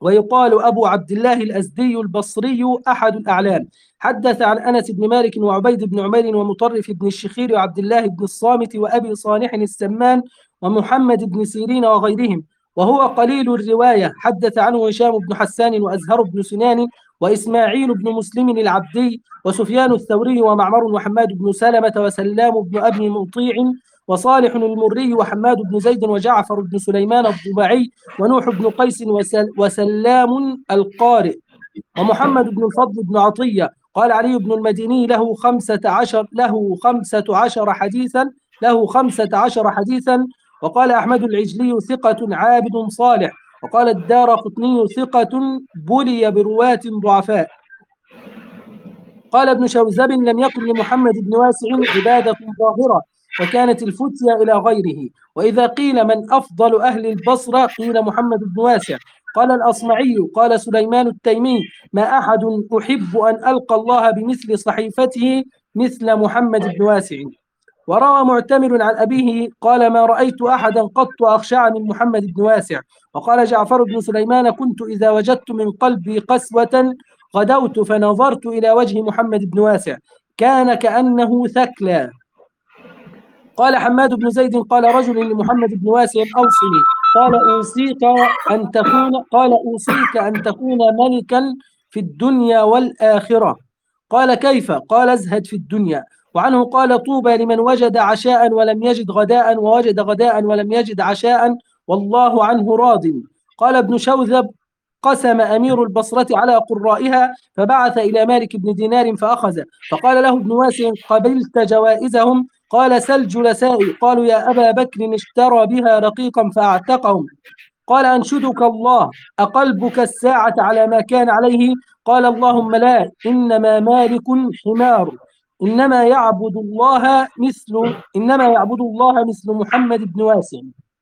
ويقال أبو عبد الله الأزدي البصري أحد الأعلام. حدث عن أنس بن مالك وعبيد بن عمير ومطرف بن الشخير وعبد الله بن الصامت وأبي صالح السمان ومحمد بن سيرين وغيرهم، وهو قليل الرواية. حدث عنه هشام بن حسان وأزهر بن سنان وإسماعيل بن مسلم العبدي وسفيان الثوري ومعمر وحماد بن سلمة وسلام بن أبي مطيع وصالح المري وحماد بن زيد وجعفر بن سليمان الضبعي ونوح بن قيس وسل وسلام القارئ ومحمد بن الفضل بن عطية. قال علي بن المديني له خمسة عشر له خمسة عشر حديثا له خمسة عشر حديثا. وقال أحمد العجلي ثقة عابد صالح. وقال الدارقطني ثقة بلي برواة ضعفاء. قال ابن شوذب لم يكن لمحمد بن واسع عبادة ظاهرة، وكانت الفتية إلى غيره. وإذا قيل من أفضل أهل البصرة قيل محمد بن واسع. قال الأصمعي قال سليمان التيمي ما أحد أحب أن ألقى الله بمثل صحيفته مثل محمد بن واسع. وروى معتمر عن أبيه قال ما رأيت أحدا قط أخشع من محمد بن واسع. وقال جعفر بن سليمان كنت إذا وجدت من قلبي قسوة غدوت فنظرت إلى وجه محمد بن واسع كان كأنه ثكلى. قال حماد بن زيد قال رجل لمحمد بن واسع أوصني. قال أوصيك أن تكون قال أوصيك أن تكون ملكا في الدنيا والآخرة. قال كيف؟ قال ازهد في الدنيا. وعنه قال طوبى لمن وجد عشاء ولم يجد غداء ووجد غداء ولم يجد عشاء والله عنه راض. قال ابن شوذب قسم أمير البصرة على قرائها فبعث إلى مالك بن دينار فأخذ. فقال له ابن واسع قبلت جوائزهم؟ قال سل جلسائي. قالوا يا أبا بكر اشترى بها رقيقا فأعتقهم. قال أنشدك الله أقلبك الساعة على ما كان عليه؟ قال اللهم لا، إنما مالك حمار، إنما يعبد الله مثل إنما يعبد الله مثل محمد بن واسع.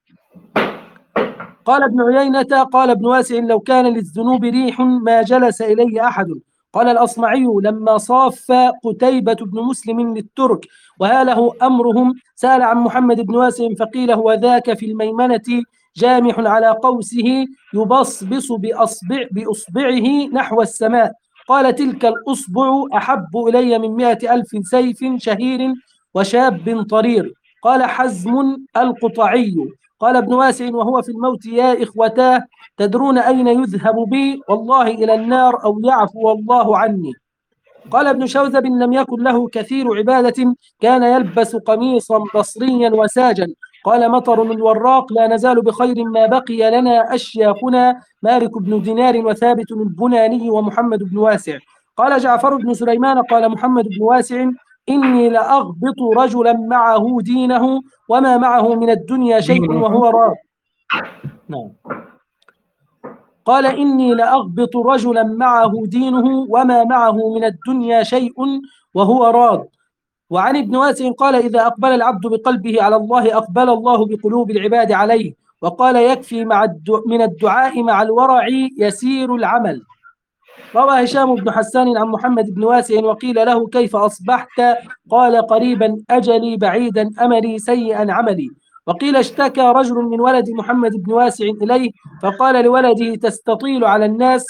قال ابن عيينة قال ابن واسع لو كان للذنوب ريح ما جلس إليه أحد. قال الأصمعي لما صاف قتيبة بن مسلم للترك وهاله أمرهم سأل عن محمد بن واسع فقيل هو ذاك في الميمنة جامح على قوسه يبصبص بأصبع بأصبعه نحو السماء. قال تلك الأصبع أحب إلي من مئة ألف سيف شهير وشاب طرير. قال حزم القطعي قال ابن واسع وهو في الموت يا إخوتاه تدرون أين يذهب بي؟ والله إلى النار أو يعفو الله عني. قال ابن شوذب لم يكن له كثير عبادة كان يلبس قميصا بصريا وساجا. قال مطر الوراق لا نزال بخير ما بقي لنا أشياخنا مالك بن دينار وثابت البناني ومحمد بن واسع. قال جعفر بن سليمان قال محمد بن واسع إني لأغبط رجلا معه دينه وما معه من الدنيا شيء وهو راض. نعم. قال إني لأغبط رجلا معه دينه وما معه من الدنيا شيء وهو راض. وعن ابن واسع قال إذا أقبل العبد بقلبه على الله أقبل الله بقلوب العباد عليه. وقال يكفي مع من الدعاء مع الورع يسير العمل. روى هشام بن حسان عن محمد بن واسع وقيل له كيف أصبحت؟ قال قريبا أجلي بعيدا أملي سيئا عملي. وقيل اشتكى رجل من ولد محمد بن واسع إليه فقال لولده تستطيل على الناس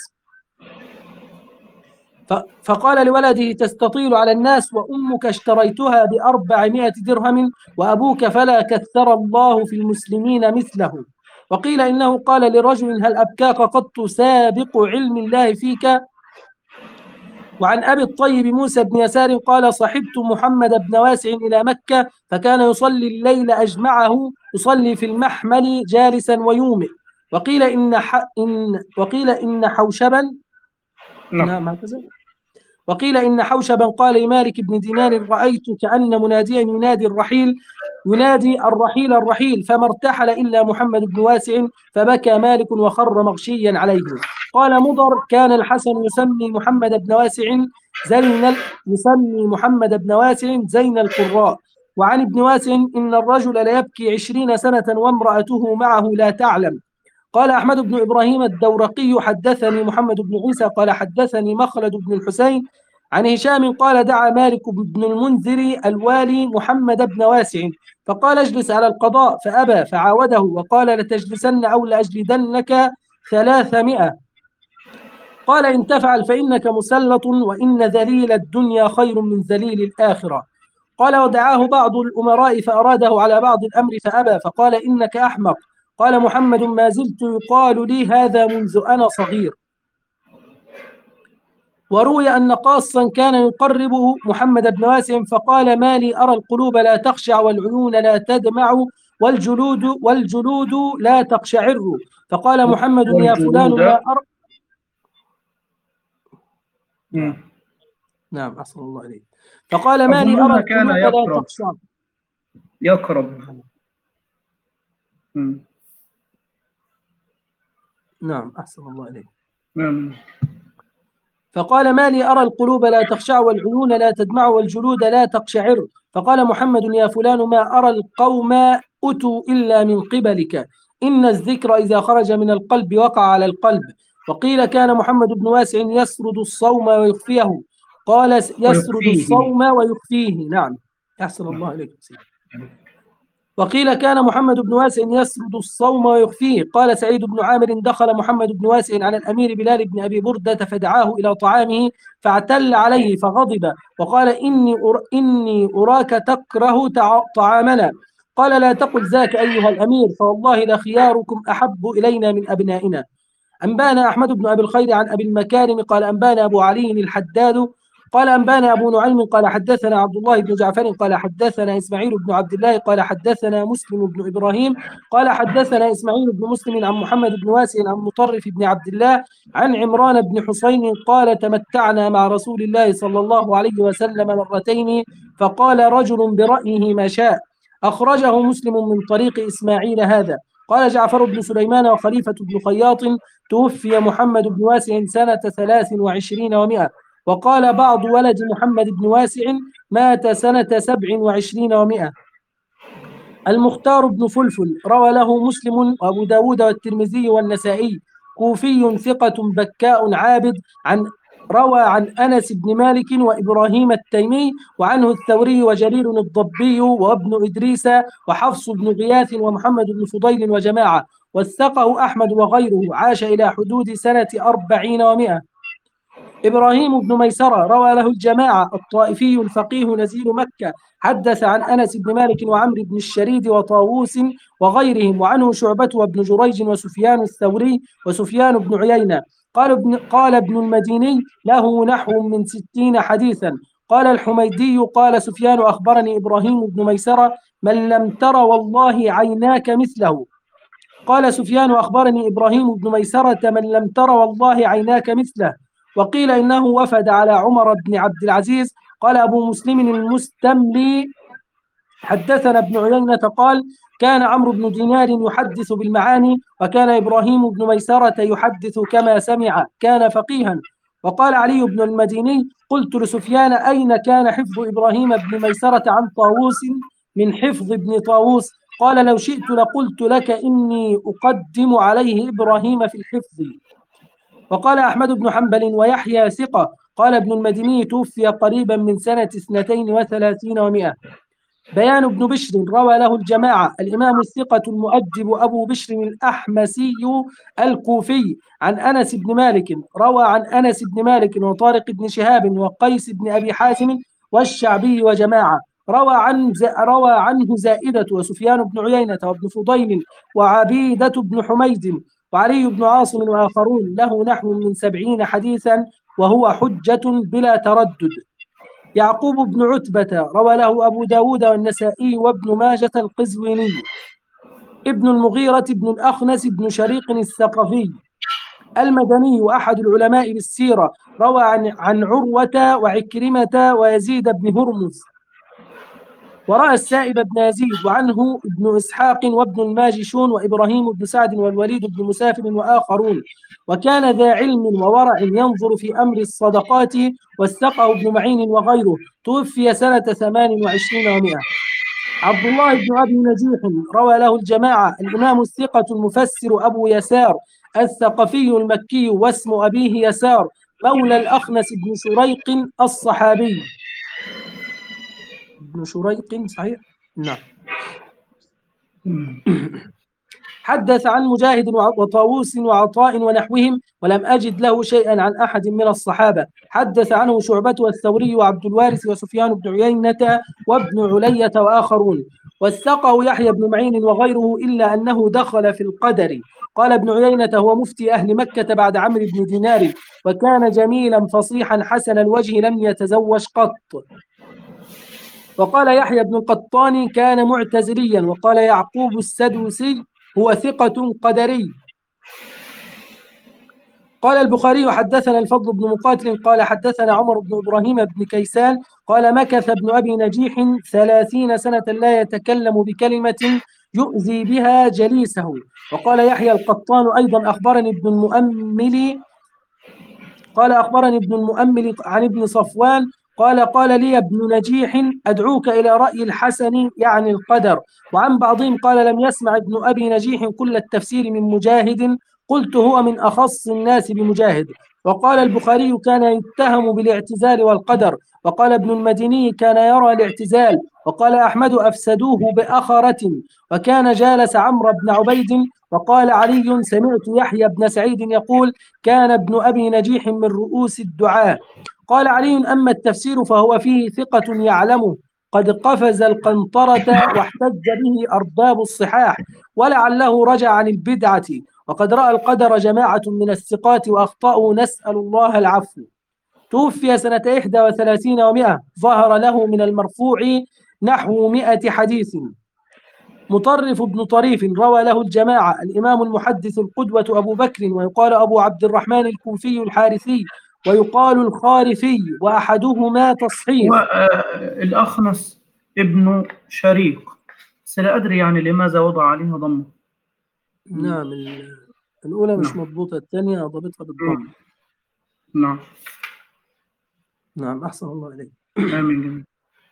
فقال لولده تستطيل على الناس وأمك اشتريتها بأربعمائة درهم وأبوك فلا كثر الله في المسلمين مثله. وقيل إنه قال لرجل هل أبكاك قط سابق علم الله فيك؟ وعن أبي الطيب موسى بن يسار قال صحبت محمد بن واسع إلى مكة فكان يصلي الليل أجمعه يصلي في المحمل جالسا ويومئ. وقيل إن, ح... إن وقيل إن حوشبا نعم وقيل إن حوشبا قال لمالك بن دينار رأيت كأن مناديا ينادي الرحيل ينادي الرحيل الرحيل فما ارتحل إلا محمد بن واسع فبكى مالك وخر مغشيا عليه. قال مضر كان الحسن يسمي محمد بن واسع زين يسمي محمد بن واسع زين القراء. وعن ابن واسع إن الرجل ليبكي عشرين سنة وامرأته معه لا تعلم. قال أحمد بن إبراهيم الدورقي حدثني محمد بن عيسى قال حدثني مخلد بن الحسين عن هشام قال دعا مالك بن المنذر الوالي محمد بن واسع فقال اجلس على القضاء فأبى فعاوده وقال لتجلسن أو لأجلدنك ثلاثمائة. قال إن تفعل فإنك مسلط، وإن ذليل الدنيا خير من ذليل الآخرة. قال ودعاه بعض الأمراء فأراده على بعض الأمر فأبى، فقال إنك أحمق. قال محمد ما زلت يقال لي هذا منذ أنا صغير. وروي أن قاصا كان يقربه محمد بن واسع فقال ما لي أرى القلوب لا تخشع والعيون لا تدمع والجلود والجلود لا تقشعر. فقال محمد يا فلان ما أرى. مم. نعم أحسن الله عليك. فقال ما لي أظنها أرى كان القلوب لا يقرب تخشع. يقرب مم. نعم أحسن الله عليك. مم. فقال ما لي أرى القلوب لا تخشع والعيون لا تدمع والجلود لا تقشعر. فقال محمد يا فلان ما أرى القوم أتوا إلا من قبلك، إن الذكر إذا خرج من القلب وقع على القلب. وقيل كان محمد بن واسع يسرد الصوم ويخفيه. قال يسرد ويخفيه. الصوم ويخفيه. نعم أحسن الله عليك. وقيل كان محمد بن واسع يسرد الصوم ويخفيه. قال سعيد بن عامر دخل محمد بن واسع على الأمير بلال بن أبي بردة فدعاه إلى طعامه فاعتل عليه فغضب وقال إني, أر... إني أراك تكره تع... طعامنا. قال لا تقل ذاك أيها الأمير فوالله لخياركم أحب إلينا من أبنائنا. أنبانا أحمد بن أبي الخير عن أبي المكارم قال أنبانا أبو علي الحداد قال أنبانا أبو نعيم قال حدثنا عبد الله بن جعفر قال حدثنا إسماعيل بن عبد الله قال حدثنا مسلم بن إبراهيم قال حدثنا إسماعيل بن مسلم عن محمد بن واسع عن مطرف بن عبد الله عن عمران بن حسين قال تمتعنا مع رسول الله صلى الله عليه وسلم مرتين فقال رجل برأيه ما شاء. أخرجه مسلم من طريق إسماعيل هذا. قال جعفر بن سليمان وخليفة بن خياط توفي محمد بن واسع سنة ثلاث وعشرين ومائة. وقال بعض ولد محمد بن واسع مات سنة سبع وعشرين ومائة. المختار بن فلفل روى له مسلم وأبو داود والترمذي والنسائي كوفي ثقة بكاء عابد عن روى عن أنس بن مالك وإبراهيم التيمي وعنه الثوري وجرير الضبي وابن إدريس وحفص بن غياث ومحمد بن فضيل وجماعة. وثقه أحمد وغيره عاش إلى حدود سنة أربعين ومائة. إبراهيم بن ميسرة روى له الجماعة الطائفي الفقيه نزيل مكة حدث عن أنس بن مالك وعمرو بن الشريد وطاووس وغيرهم وعنه شعبة وابن جريج وسفيان الثوري وسفيان بن عيينة. قال ابن, قال ابن المديني له نحو من ستين حديثا. قال الحميدي قال سفيان أخبرني إبراهيم بن ميسرة من لم تر والله عيناك مثله. قال سفيان أخبرني إبراهيم بن ميسرة من لم تر والله عيناك مثله. وقيل إنه وفد على عمر بن عبد العزيز. قال أبو مسلم المستملي حدثنا ابن عيينة قال كان عمرو بن دينار يحدث بالمعاني وكان إبراهيم بن ميسرة يحدث كما سمع كان فقيها. وقال علي بن المديني قلت لسفيان أين كان حفظ إبراهيم بن ميسرة عن طاووس من حفظ ابن طاووس؟ قال لو شئت لقلت لك إني أقدم عليه إبراهيم في الحفظ. وقال أحمد بن حنبل ويحيى ثقة. قال ابن المديني توفي قريبا من سنة اثنتين وثلاثين ومائة. بيان بن بشر روى له الجماعة الإمام الثقة المؤدب أبو بشر الأحمسي الكوفي عن أنس بن مالك روى عن أنس بن مالك وطارق بن شهاب وقيس بن أبي حاتم والشعبي وجماعة. روى عن روى عنه زائدة وسفيان بن عيينة وابن فضيل وعبيدة بن حميد وعلي بن عاصم وآخرون له نحو من سبعين حديثا وهو حجة بلا تردد. يعقوب بن عتبة روى له أبو داود والنسائي وابن ماجة القزويني. ابن المغيرة بن الأخنس بن شريق الثقفي المدني وأحد العلماء بالسيرة روى عن, عن عروة وعكرمة ويزيد بن هرمز. ورأى السائب بن يزيد وعنه ابن إسحاق وابن الماجشون وإبراهيم بن سعد والوليد بن مسافر وآخرون. وكان ذا علم وورع ينظر في أمر الصدقات وثقه ابن معين وغيره. توفي سنة ثمان وعشرين ومائة. عبد الله بن أبي نجيح روى له الجماعة الإمام الثقة المفسر أبو يسار الثقفي المكي واسم أبيه يسار مولى الأخنس بن شريق الصحابي. ابن شريق صحيح؟ نعم. حدث عن مجاهد وطاووس وعطاء ونحوهم ولم أجد له شيئا عن أحد من الصحابة. حدث عنه شعبة والثوري وعبد الوارث وسفيان بن عيينة وابن علية وآخرون. وثقه يحيى بن معين وغيره إلا أنه دخل في القدر. قال ابن عيينة هو مفتي أهل مكة بعد عمرو بن دينار، وكان جميلا فصيحا حسن الوجه لم يتزوج قط. وقال يحيى بن القطان كان معتزليا. وقال يعقوب السدوسي هو ثقة قدري. قال البخاري حدثنا الفضل بن مقاتل قال حدثنا عمر بن إبراهيم بن كيسان قال مكث ابن أبي نجيح ثلاثين سنة لا يتكلم بكلمة يؤذي بها جليسه. وقال يحيى القطان أيضا أخبرني ابن المؤمل قال أخبرني ابن المؤمل عن ابن صفوان قال قال لي ابن نجيح أدعوك إلى رأي الحسن يعني القدر. وعن بعضهم قال لم يسمع ابن أبي نجيح كل التفسير من مجاهد، قلت هو من أخص الناس بمجاهد. وقال البخاري كان يتهم بالاعتزال والقدر. وقال ابن المديني كان يرى الاعتزال. وقال أحمد أفسدوه بأخرة. وكان جالس عمرو بن عبيد. وقال علي سمعت يحيى بن سعيد يقول كان ابن أبي نجيح من رؤوس الدعاة. قال علي أما التفسير فهو فيه ثقة يعلمه قد قفز القنطرة واحتج به أرباب الصحاح ولعله رجع عن البدعة. وقد رأى القدر جماعة من الثقات وأخطأوا نسأل الله العفو. توفي سنة إحدى وثلاثين ومائة. ظهر له من المرفوع نحو مئة حديث. مطرف بن طريف روى له الجماعة. الإمام المحدث القدوة أبو بكر ويقال أبو عبد الرحمن الكوفي الحارثي ويقال الخارفي وأحدهما تصحيف. والأخنس ابن شريق بس لا أدري يعني لماذا وضع عليها ضمه. نعم الأولى مش نعم. مضبوطة، الثانية ضبطها بالضم. نعم نعم أحسن الله إليك. آمين جميل.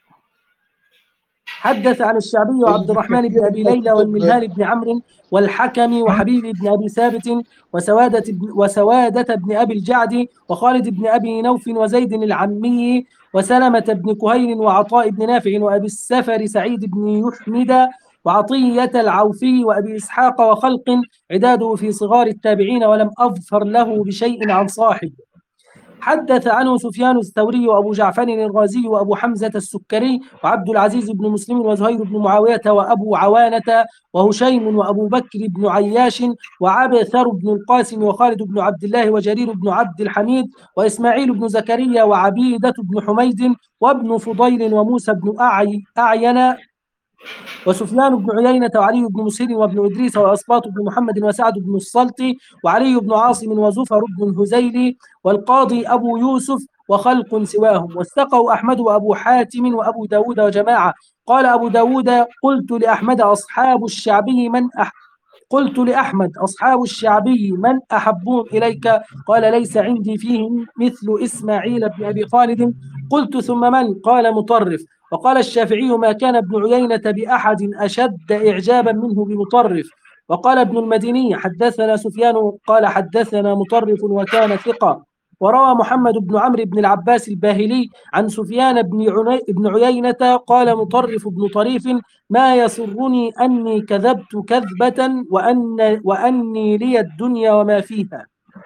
حدث عن الشعبي وعبد الرحمن بن أبي ليلى والمنهال بن عمرو والحكم وحبيب بن أبي ثابت وسوادة بن, وسوادة بن أبي الجعد وخالد بن أبي نوف وزيد العمي وسلمة بن كهيل وعطاء بن نافع وأبي السفر سعيد بن يحمد وعطية العوفي وأبي إسحاق وخلق عداده في صغار التابعين ولم أظفر له بشيء عن صاحب. حدث عنه سفيان الثوري وأبو جعفر الرازي وأبو حمزة السكري وعبد العزيز بن مسلم وزهير بن معاوية وأبو عوانة وهشيم وأبو بكر بن عياش وعبثر بن القاسم وخالد بن عبد الله وجرير بن عبد الحميد وإسماعيل بن زكريا وعبيدة بن حميد وابن فضيل وموسى بن أعي أعين وسفيان بن عيينة وعلي بن مسهر وابن إدريس وأسباط بن محمد وسعد بن السلط وعلي بن عاصم وزفر بن الهزيلي والقاضي أبو يوسف وخلق سواهم. وثقوا أحمد وأبو حاتم وأبو داود وجماعة. قال أبو داود قلت لأحمد أصحاب الشعبي من أح قلت لأحمد أصحاب الشعبي من أحبهم إليك؟ قال ليس عندي فيهم مثل إسماعيل بن أبي خالد. قلت ثم من؟ قال مطرف. وقال الشافعي ما كان ابن عيينة بأحد أشد إعجابا منه بمطرف. وقال ابن المديني حدثنا سفيان قال حدثنا مطرف وكان ثقة. وروى محمد بن عمرو بن العباس الباهلي عن سفيان بن عيينة قال مطرف بن طريف ما يسرني أني كذبت كذبة وأن وأني لي الدنيا وما فيها.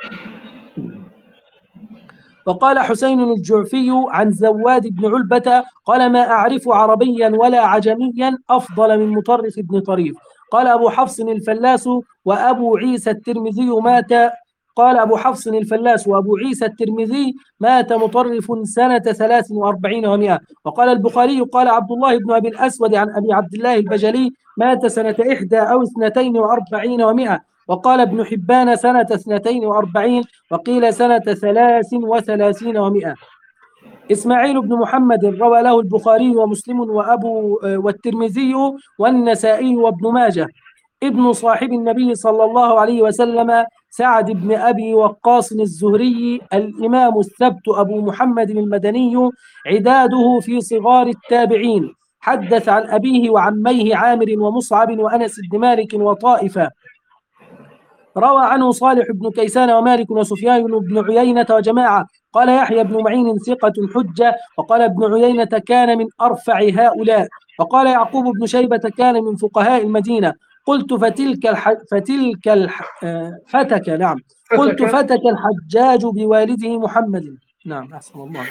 وقال حسين الجعفي عن زواد بن علبة قال ما أعرف عربيا ولا عجميا أفضل من مطرف بن طريف. قال أبو حفص الفلاس وأبو عيسى الترمذي مات قال أبو حفص الفلاس وأبو عيسى الترمذي مات مطرف سنة ثلاث وأربعين ومائة. وقال البخاري قال عبد الله بن أبي الأسود عن أبي عبد الله البجلي مات سنة إحدى أو اثنتين وأربعين ومائة. وقال ابن حبان سنة اثنتين وأربعين وقيل سنة ثلاث وثلاثين ومائة. إسماعيل بن محمد روى له البخاري ومسلم وأبو والترمذي والنسائي وابن ماجه. ابن صاحب النبي صلى الله عليه وسلم سعد بن أبي وقاص الزهري الإمام الثبت أبو محمد المدني عداده في صغار التابعين. حدث عن أبيه وعميه عامر ومصعب وأنس بن مالك وطائفة. روى عنه صالح بن كيسان ومالك وسفيان بن عيينة وجماعة. قال يحيى بن معين ثقة حجة. وقال ابن عيينة كان من أرفع هؤلاء. وقال يعقوب بن شيبة كان من فقهاء المدينة. قلت فتلك الح... فتلك الح... آه، فتك نعم قلت فتك فتك الحجاج بوالده محمد. نعم أحسن الله.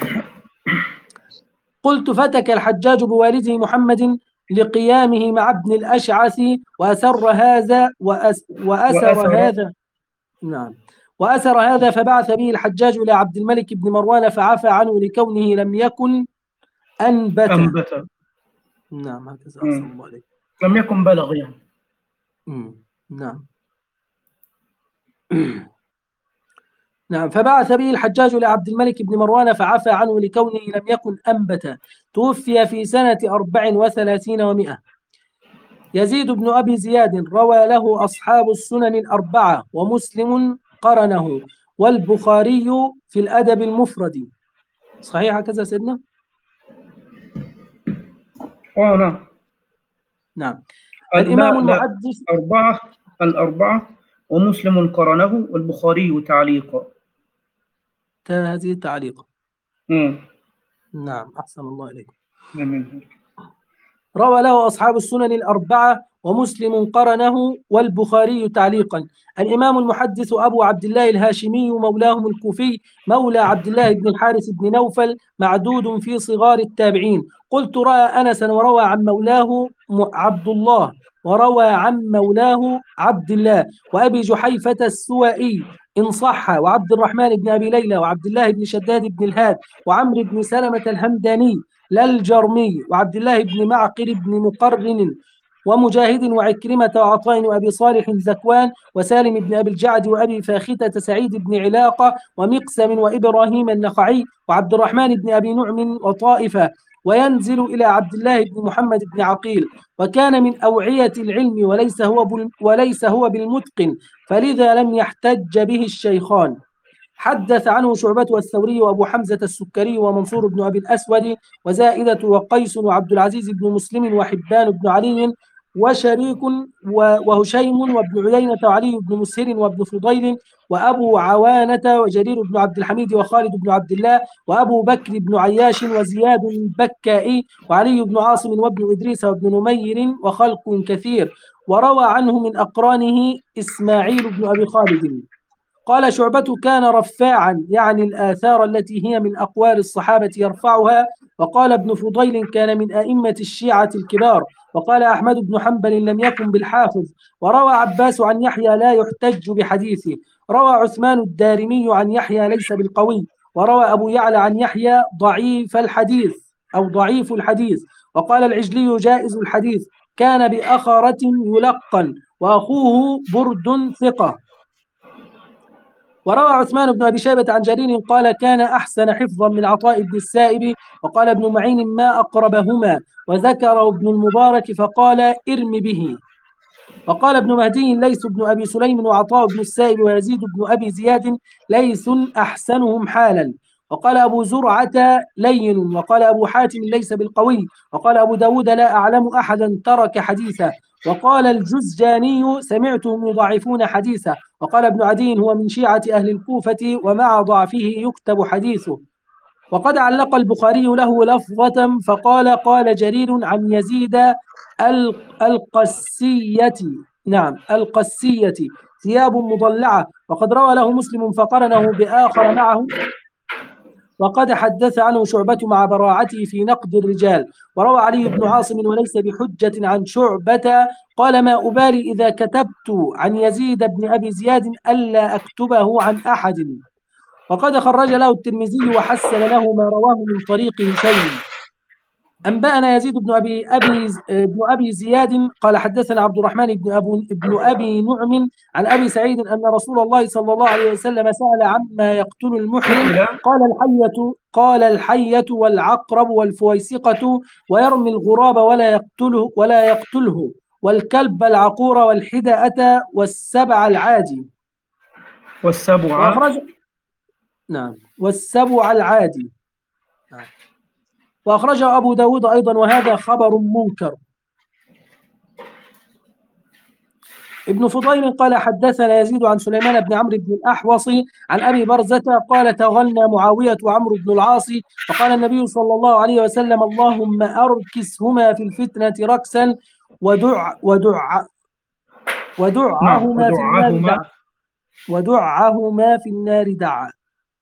قلت فتك الحجاج بوالده محمد لقيامه مع ابن الأشعث وأسر هذا وأس... وأسر وأثر هذا نعم وأسر هذا فبعث به الحجاج إلى عبد الملك بن مروان فعفى عنه لكونه لم يكن أنبت. أنبت. نعم هكذا مم. أحسن الله عليك. لم يكن بلغ يعني. مم. نعم نعم فبعث به الحجاج لعبد الملك بن مروان فعفى عنه لكونه لم يكن أنبت. توفي في سنة أربع وثلاثين ومئة. يزيد بن أبي زياد روى له أصحاب السنن الأربعة ومسلم قرنه والبخاري في الأدب المفرد. صحيح هكذا سيدنا؟ آه نعم. نعم. لا الإمام لا المحدث أربعة الأربعة ومسلم قرنه والبخاري تعليقا. هذه تعليق. مم. نعم أحسن الله إليكم. جميل. روى له أصحاب السنن الأربعة ومسلم قرنه والبخاري تعليقا. الإمام المحدث أبو عبد الله الهاشمي مولاهم الكوفي مولى عبد الله بن الحارث بن نوفل معدود في صغار التابعين. قلت رأى أنسا وروى عن مولاه عبد الله وروى عن مولاه عبد الله وأبي جحيفة السوائي إن صح وعبد الرحمن بن أبي ليلى وعبد الله بن شداد بن الهاد وعمرو بن سلمة الهمداني لا الجرمي وعبد الله بن معقل بن مقرن ومجاهد وعكرمة وعطاء وأبي صالح زكوان وسالم بن أبي الجعد وأبي فاختة سعيد بن علاقة ومقسم وإبراهيم النخعي وعبد الرحمن بن أبي نعم وطائفة وينزل إلى عبد الله بن محمد بن عقيل وكان من أوعية العلم وليس هو وليس هو بالمتقن فلذا لم يحتج به الشيخان. حدث عنه شعبة والثوري وأبو حمزة السكري ومنصور بن أبي الأسود وزائدة وقيس وعبد العزيز بن مسلم وحبان بن علي وشريك وهشيم وابن عيينة وعلي بن مسهر وابن فضيل وأبو عوانة وجرير بن عبد الحميد وخالد بن عبد الله وأبو بكر بن عياش وزياد البكائي وعلي بن عاصم وابن إدريس وابن نمير وخلق كثير. وروى عنه من أقرانه إسماعيل بن أبي خالد. قال شعبة كان رفاعا يعني الآثار التي هي من أقوال الصحابة يرفعها. وقال ابن فضيل كان من أئمة الشيعة الكبار. وقال أحمد بن حنبل لم يكن بالحافظ. وروى عباس عن يحيى لا يحتج بحديثه. روى عثمان الدارمي عن يحيى ليس بالقوي. وروى أبو يعلى عن يحيى ضعيف الحديث أو ضعيف الحديث. وقال العجلي جائز الحديث كان بأخرة يلقن وأخوه برد ثقة. وروى عثمان بن أبي شيبة عن جرير قال كان أحسن حفظا من عطاء بن السائب. وقال ابن معين ما أقربهما. وذكر ابن المبارك فقال ارم به. وقال ابن مهدي ليس بن أبي سليم وعطاء بن السائب ويزيد بن أبي زياد ليس أحسنهم حالا. وقال أبو زرعة لين. وقال أبو حاتم ليس بالقوي. وقال أبو داود لا أعلم أحدا ترك حديثه. وقال الجزجاني سمعتهم يضعفون حديثه. وقال ابن عدي هو من شيعة أهل الكوفة ومع ضعفه يكتب حديثه. وقد علق البخاري له لفظة فقال قال جرير عن يزيد القسية نعم القسية ثياب مضلعة. وقد روى له مسلم فقرنه بآخر معه. وقد حدث عنه شعبة مع براعته في نقد الرجال. وروى علي بن عاصم وليس بحجة عن شعبة قال ما أبالي إذا كتبت عن يزيد بن أبي زياد ألا أكتبه عن أحد. وقد خرج له الترمذي وحسن له ما رواه من طريق هشيم. أنبأنا يزيد بن أبي أبي بن أبي زياد قال حدثنا عبد الرحمن بن أبو بن أبي نعم عن أبي سعيد أن رسول الله صلى الله عليه وسلم سأل عما يقتل المحرم قال الحية قال الحية والعقرب والفويسقة ويرمي الغراب ولا يقتله ولا يقتله والكلب العقور والحدأة والسبع العادي والسبع وأخرج نعم والسبع العادي نعم. وأخرجه أبو داود أيضا وهذا خبر منكر. ابن فضيل قال حدثنا يزيد عن سليمان بن عمرو بن الأحوص عن أبي برزة قال تغنى معاوية وعمرو بن العاص فقال النبي صلى الله عليه وسلم اللهم أركسهما في الفتنة ركسا ودع ودع ودعهما نعم في النار ودعهما دعا ودعهما في النار دعا.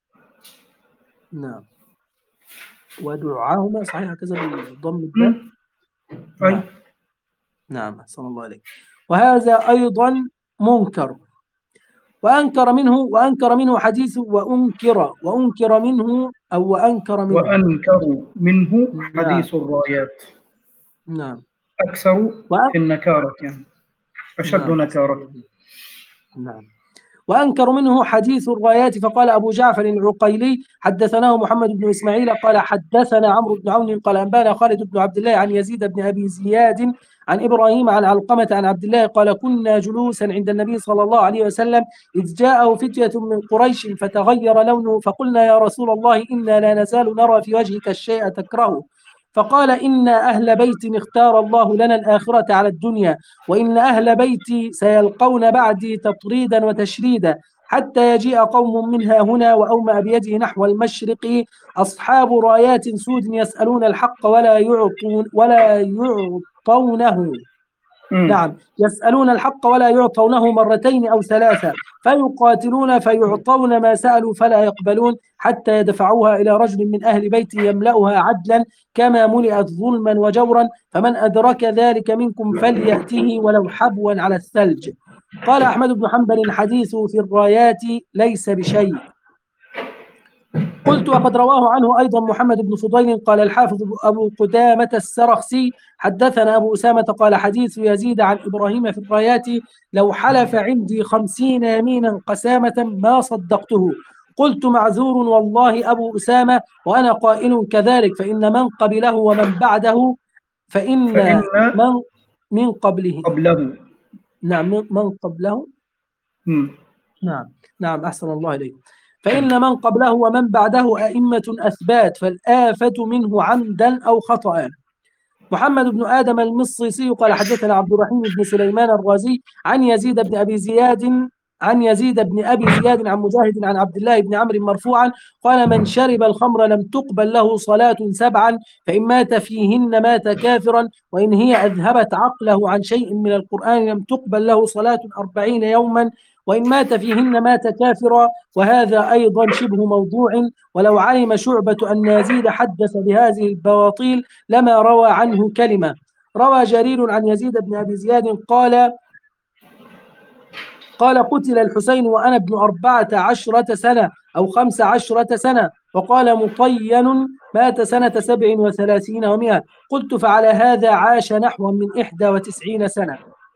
نعم ودعهما صحيح كذا بالضم الدال. مم. أي نعم نعم أحسن الله عليك. وهذا أيضا منكر. وأنكر منه وأنكر منه حديث وأنكر وأنكر منه أو وأنكر منه وأنكروا منه نعم حديث الرايات، نعم أكثر وأن... في النكارة، يعني أشد نعم أحسن الله نكارة. عليك. نعم وأنكر منه حديث الرايات. فقال أبو جعفر العقيلي حدثناه محمد بن إسماعيل قال حدثنا عمرو بن عون قال أنبانا خالد بن عبد الله عن يزيد بن أبي زياد عن إبراهيم عن علقمة عن عبد الله قال كنا جلوسا عند النبي صلى الله عليه وسلم إذ جاءه فتية من قريش فتغير لونه فقلنا يا رسول الله إنا لا نزال نرى في وجهك الشيء تكرهه. فقال إن أهل بيت اختار الله لنا الآخرة على الدنيا وإن أهل بيتي سيلقون بعدي تطريدا وتشريدا حتى يجيء قوم منها هنا وأومأ بيده نحو المشرق أصحاب رايات سود يسألون الحق ولا يعطون ولا يعطونه. مم. نعم يسألون الحق ولا يعطونه مرتين أو ثلاثة فيقاتلون فيعطون ما سألوا فلا يقبلون حتى يدفعوها إلى رجل من أهل بيته يملأها عدلا كما ملئت ظلما وجورا فمن أدرك ذلك منكم فليأته ولو حبوا على الثلج. قال أحمد بن حنبل حديث في الرايات ليس بشيء. قلت وقد رواه عنه أيضا محمد بن فضيل قال الحافظ أبو قدامة السرخسي حدثنا أبو أسامة قال حديث يزيد عن إبراهيم في الرايات لو حلف عندي خمسين يمينا قسامة ما صدقته. قلت معذور والله أبو أسامة وأنا قائل كذلك فإن من قبله ومن بعده فإن, فإن من من قبله قبله نعم من قبله مم. نعم نعم أحسن الله إليك. فإن من قبله ومن بعده أئمة أثبات فالآفة منه عمدا أو خطأ. محمد بن آدم المصيصي قال حدثنا عبد الرحيم بن سليمان الرازي عن يزيد بن أبي زياد عن يزيد بن أبي زياد عن مجاهد عن عبد الله بن عمرو مرفوعا قال من شرب الخمر لم تقبل له صلاة سبعا فإن مات فيهن مات كافرا وإن هي أذهبت عقله عن شيء من القرآن لم تقبل له صلاة أربعين يوما وإن مات فيهن مات كافرا. وهذا أيضا شبه موضوع ولو علم شعبة أن يزيد حدث بهذه البواطيل لما روى عنه كلمة. روى جرير عن يزيد بن أبي زياد قال قال قتل الحسين وأنا ابن أربعة عشرة سنة أو خمس عشرة سنة وقال مطين مات سنة سبع وثلاثين ومئة. قلت فعلى هذا عاش نحو من إحدى وتسعين سنة.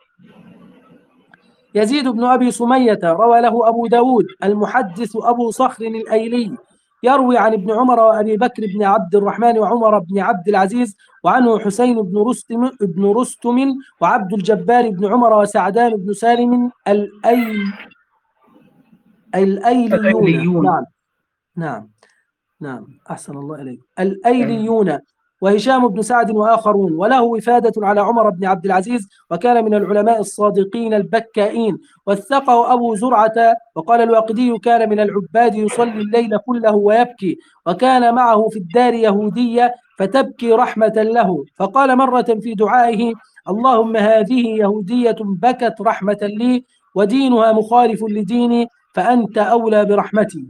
يزيد بن أبي سمية روى له أبو داود المحدث أبو صخر الأيلي يروي عن ابن عمر وأبي بكر بن عبد الرحمن وعمر بن عبد العزيز وعنه حسين بن رستم, بن رستم وعبد الجبار بن عمر وسعدان بن سالم الأيل الأيليون. الأيليون. نعم نعم نعم أحسن الله إليك الأيليون وهشام بن سعد وآخرون. وله وفادة على عمر بن عبد العزيز وكان من العلماء الصادقين البكائين. وثقه أبو زرعة وقال الواقدي كان من العباد يصلي الليل كله ويبكي وكان معه في الدار يهودية فتبكي رحمة له فقال مرة في دعائه اللهم هذه يهودية بكت رحمة لي ودينها مخالف لديني فأنت أولى برحمتي.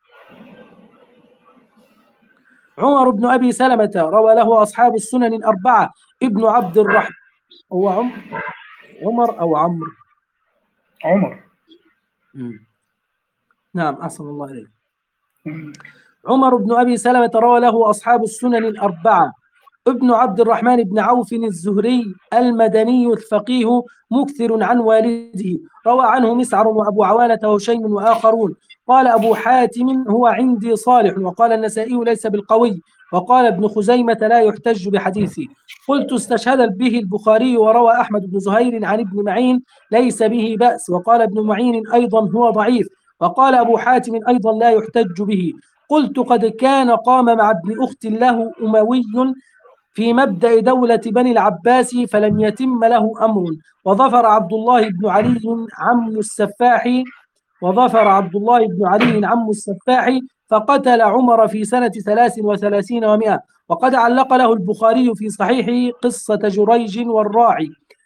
عمر بن أبي سلمة روى له أصحاب السنن الأربعة ابن عبد الرحمن هو عمر عمر أو عمرو عمر مم. نعم أحسن الله إليك. عمر بن أبي سلمة روى له أصحاب السنن الأربعة ابن عبد الرحمن بن عوف الزهري المدني الفقيه مكثر عن والده روى عنه مسعر وأبو عوانة وهشيم وآخرون. قال أبو حاتم هو عندي صالح وقال النسائي ليس بالقوي وقال ابن خزيمة لا يحتج بحديثه. قلت استشهد به البخاري وروى أحمد بن زهير عن ابن معين ليس به بأس وقال ابن معين أيضا هو ضعيف وقال أبو حاتم أيضا لا يحتج به. قلت قد كان قام مع ابن أخت له أموي في مبدأ دولة بني العباس فلم يتم له أمر وظفر عبد الله بن علي عم السفاح وظفر عبد الله بن علي عم السفاح فقتل عمر في سنة ثلاث وثلاثين ومئة. وقد علق له البخاري في صحيحه قصة جريج والراعي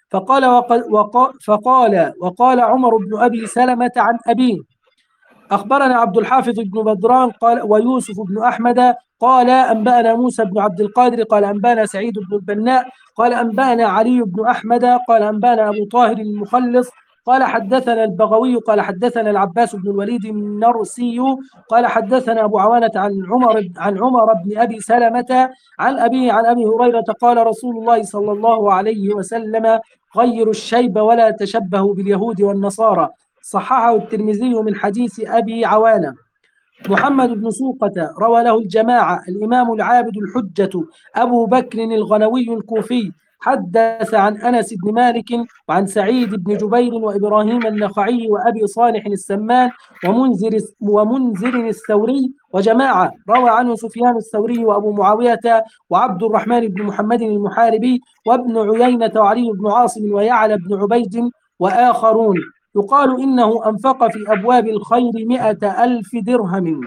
فقال وقال, وقال, فقال وقال عمر بن أبي سلمة عن أبيه: أخبرنا عبد الحافظ بن بدران قال ويوسف بن أحمد قال أنبأنا موسى بن عبد القادر قال أنبأنا سعيد بن البناء قال أنبأنا علي بن أحمد قال أنبأنا أبو طاهر المخلص قال حدثنا البغوي قال حدثنا العباس بن الوليد النرسي قال حدثنا أبو عوانة عن عمر عن عمر بن أبي سلمة عن أبيه عن أبي هريرة قال رسول الله صلى الله عليه وسلم: غيروا الشيب ولا تشبهوا باليهود والنصارى. صححه الترمذي من حديث أبي عوانة. محمد بن سوقة روى له الجماعة. الإمام العابد الحجة أبو بكر الغنوي الكوفي حدث عن أنس بن مالك وعن سعيد بن جبير وإبراهيم النخعي وأبي صالح السمان ومنذر ومنذر الثوري وجماعة. روى عنه سفيان الثوري وأبو معاوية وعبد الرحمن بن محمد المحاربي وابن عيينة وعلي بن عاصم ويعلى بن عبيد وآخرون. يقال إنه أنفق في أبواب الخير مئة ألف درهم.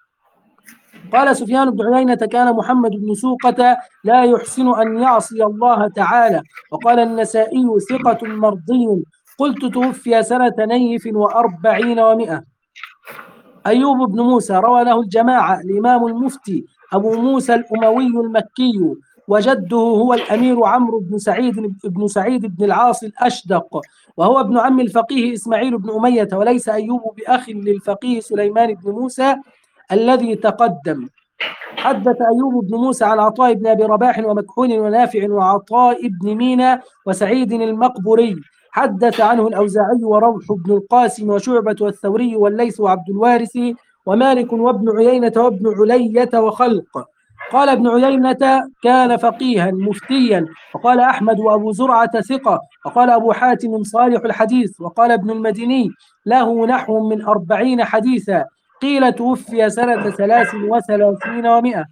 قال سفيان بن عيينة: كان محمد بن سوقة لا يحسن أن يعصي الله تعالى. وقال النسائي: ثقة مرضي. قلت: توفي سنة نيف وأربعين ومئة. أيوب بن موسى روى له الجماعة. الإمام المفتي أبو موسى الأموي المكي وجده هو الأمير عمرو بن سعيد بن سعيد بن العاص الأشدق، وهو ابن عم الفقيه إسماعيل بن أمية، وليس أيوب بأخ للفقيه سليمان بن موسى الذي تقدم. حدث أيوب بن موسى عن عطاء بن أبي رباح ومكحول ونافع وعطاء بن مينا وسعيد المقبري. حدث عنه الأوزاعي وروح بن القاسم وشعبة والثوري والليث وعبد الوارث ومالك وابن عيينة وابن علية وخلق. قال ابن عيينة: كان فقيها مفتيا. وقال أحمد وأبو زرعة ثقة. وقال أبو حاتم صالح الحديث. وقال ابن المديني: له نحو من أربعين حديثا. قيل توفي سنة ثلاث وثلاثين ومئة.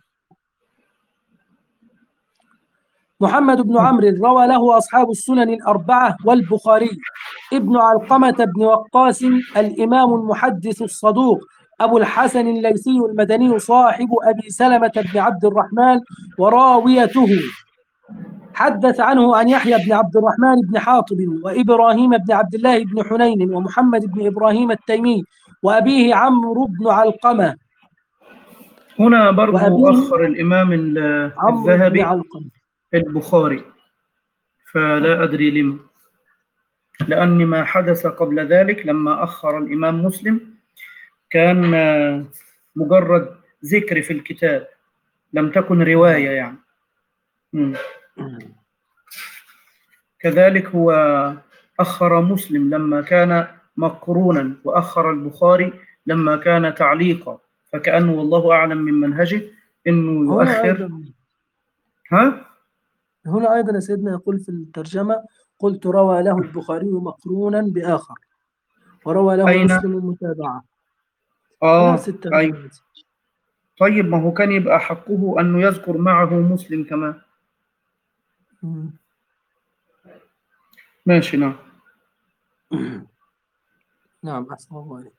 محمد بن عمرو روى له أصحاب السنن الأربعة والبخاري. ابن علقمة بن وقاص الإمام المحدث الصدوق أبو الحسن الليثي المدني صاحب أبي سلمة بن عبد الرحمن وراويته. حدث عنه عن يحيى بن عبد الرحمن بن حاطب وإبراهيم بن عبد الله بن حنين ومحمد بن إبراهيم التيمي وأبيه عمرو بن علقمة. هنا برضو أخر الإمام الذهبي البخاري، فلا أدري لما، لأن ما حدث قبل ذلك لما أخر الإمام مسلم كان مجرد ذكر في الكتاب، لم تكن رواية يعني. م. كذلك هو أخر مسلم لما كان مقرونا، وأخر البخاري لما كان تعليقا، فكأنه والله أعلم من منهجه إنه يؤخر. ها؟ هنا أيضا سيدنا يقول في الترجمة: قلت روى له البخاري مقرونا بآخر، وروى له أين؟ مسلم متابعة. آه أي. طيب ما هو كان يبقى حقه أنه يذكر معه مسلم كمان. م. ماشي. نعم. نعم أحسن الله عليك.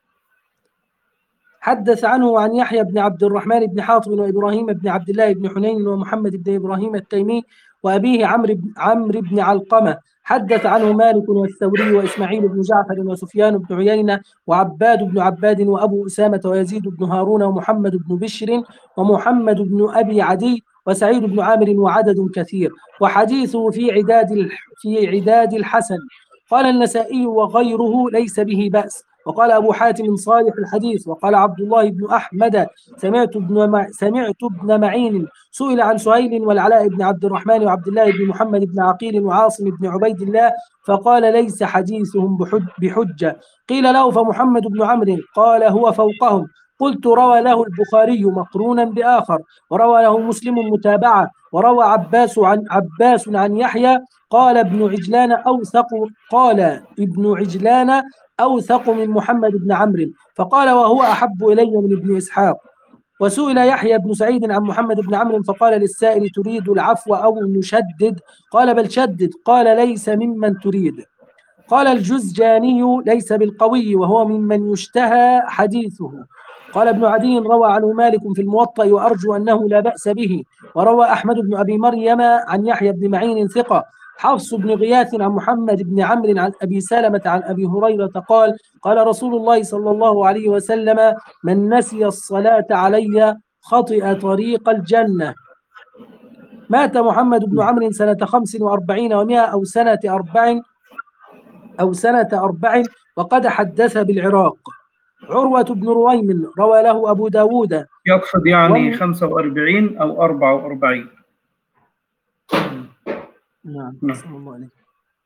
حدث عنه عن يحيى بن عبد الرحمن بن حاطب وإبراهيم بن عبد الله بن حنين ومحمد بن إبراهيم التيمي وأبيه عمرو بن عمرو بن علقمة. حدث عنه مالك والثوري وإسماعيل بن جعفر وسفيان بن عيينة وعباد بن عباد وأبو أسامة ويزيد بن هارون ومحمد بن بشر ومحمد بن أبي عدي وسعيد بن عامر وعدد كثير، وحديثه في عداد في عداد الحسن. قال النسائي: وغيره ليس به بأس. وقال أبو حاتم صالح الحديث. وقال عبد الله بن أحمد: سمعت ابن مع... سمعت ابن معين سئل عن سهيل والعلاء بن عبد الرحمن وعبد الله بن محمد بن عقيل وعاصم بن عبيد الله، فقال: ليس حديثهم بحج... بحجة. قيل له: فمحمد بن عمرو؟ قال: هو فوقهم. قلت: روى له البخاري مقرونا بآخر، وروى له مسلم متابعة، وروى عباس عن عباس عن يحيى. قال ابن عجلان أوثق قال ابن عجلان أوثق من محمد بن عمرو، فقال: وهو أحب إلي من ابن إسحاق. وسئل يحيى بن سعيد عن محمد بن عمرو فقال للسائل: تريد العفو أو نشدد؟ قال: بل شدد. قال: ليس ممن تريد. قال الجزجاني: ليس بالقوي، وهو ممن يشتهى حديثه. قال ابن عدي: روى عنه مالك في الموطأ وأرجو أنه لا بأس به. وروى أحمد بن أبي مريم عن يحيى بن معين ثقة. حفص بن غياث عن محمد بن عمرو عن أبي سلمة عن أبي هريرة قال قال رسول الله صلى الله عليه وسلم من نسي الصلاة علي خطئ طريق الجنة. مات محمد بن عمرو سنة خمس وأربعين ومائة أو سنة أربع أو سنة أربع وقد حدث بالعراق. عروة بن رويم روى له أبو داود. يقصد يعني وم... خمسة وأربعين أو أربعة وأربعين. نعم صلى الله عليه.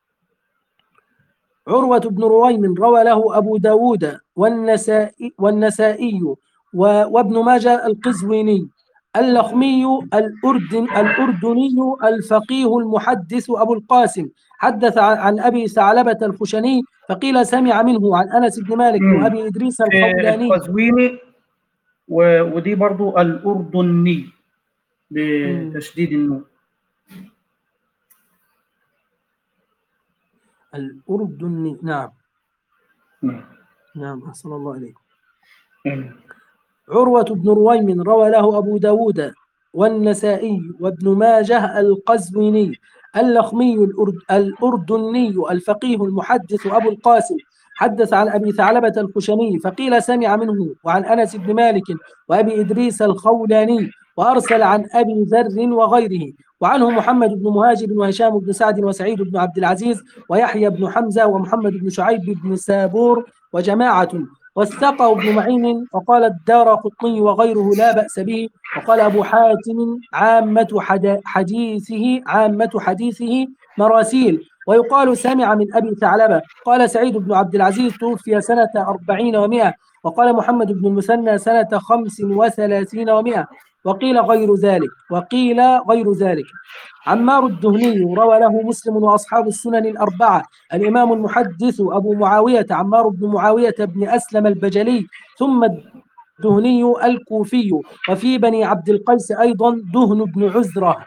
عروة بن رويم روى له أبو داود والنسائي, والنسائي وابن ماجه القزويني. اللخمي الأردن الأردني الفقيه المحدث أبو القاسم حدث عن أبي ثعلبة الخشني فقيل سمع منه عن أنس بن مالك مم. وأبي إدريس الخولاني. القزويني ودي برضو الأردني بتشديد النون. الأردني نعم. مم. نعم أحسن الله عليك. مم. عروة بن رويم روى له أبو داود والنسائي وابن ماجه القزويني. اللخمي الأرد الأردني الفقيه المحدث أبو القاسم حدث عن أبي ثعلبة الخشني فقيل سمع منه وعن أنس بن مالك وأبي إدريس الخولاني وأرسل عن أبي ذر وغيره. وعنه محمد بن مهاجر وهشام بن سعد وسعيد بن عبد العزيز ويحيى بن حمزة ومحمد بن شعيب بن سابور وجماعة. واستقى ابن معين وقال الدارقطني وغيره لا بأس به. وقال أبو حاتم عامة حديثه عامة حديثه مراسيل ويقال سمع من أبي ثعلبة. قال سعيد بن عبد العزيز توفي سنة أربعين ومائة. وقال محمد بن المثنى سنة خمس وثلاثين ومائة. وقيل غير ذلك وقيل غير ذلك. عمار الدهني روى له مسلم وأصحاب السنن الأربعة. الإمام المحدث أبو معاوية عمار بن معاوية بن أسلم البجلي ثم الدهني الكوفي. وفي بني عبد القيس أيضا دهن بن عزرة.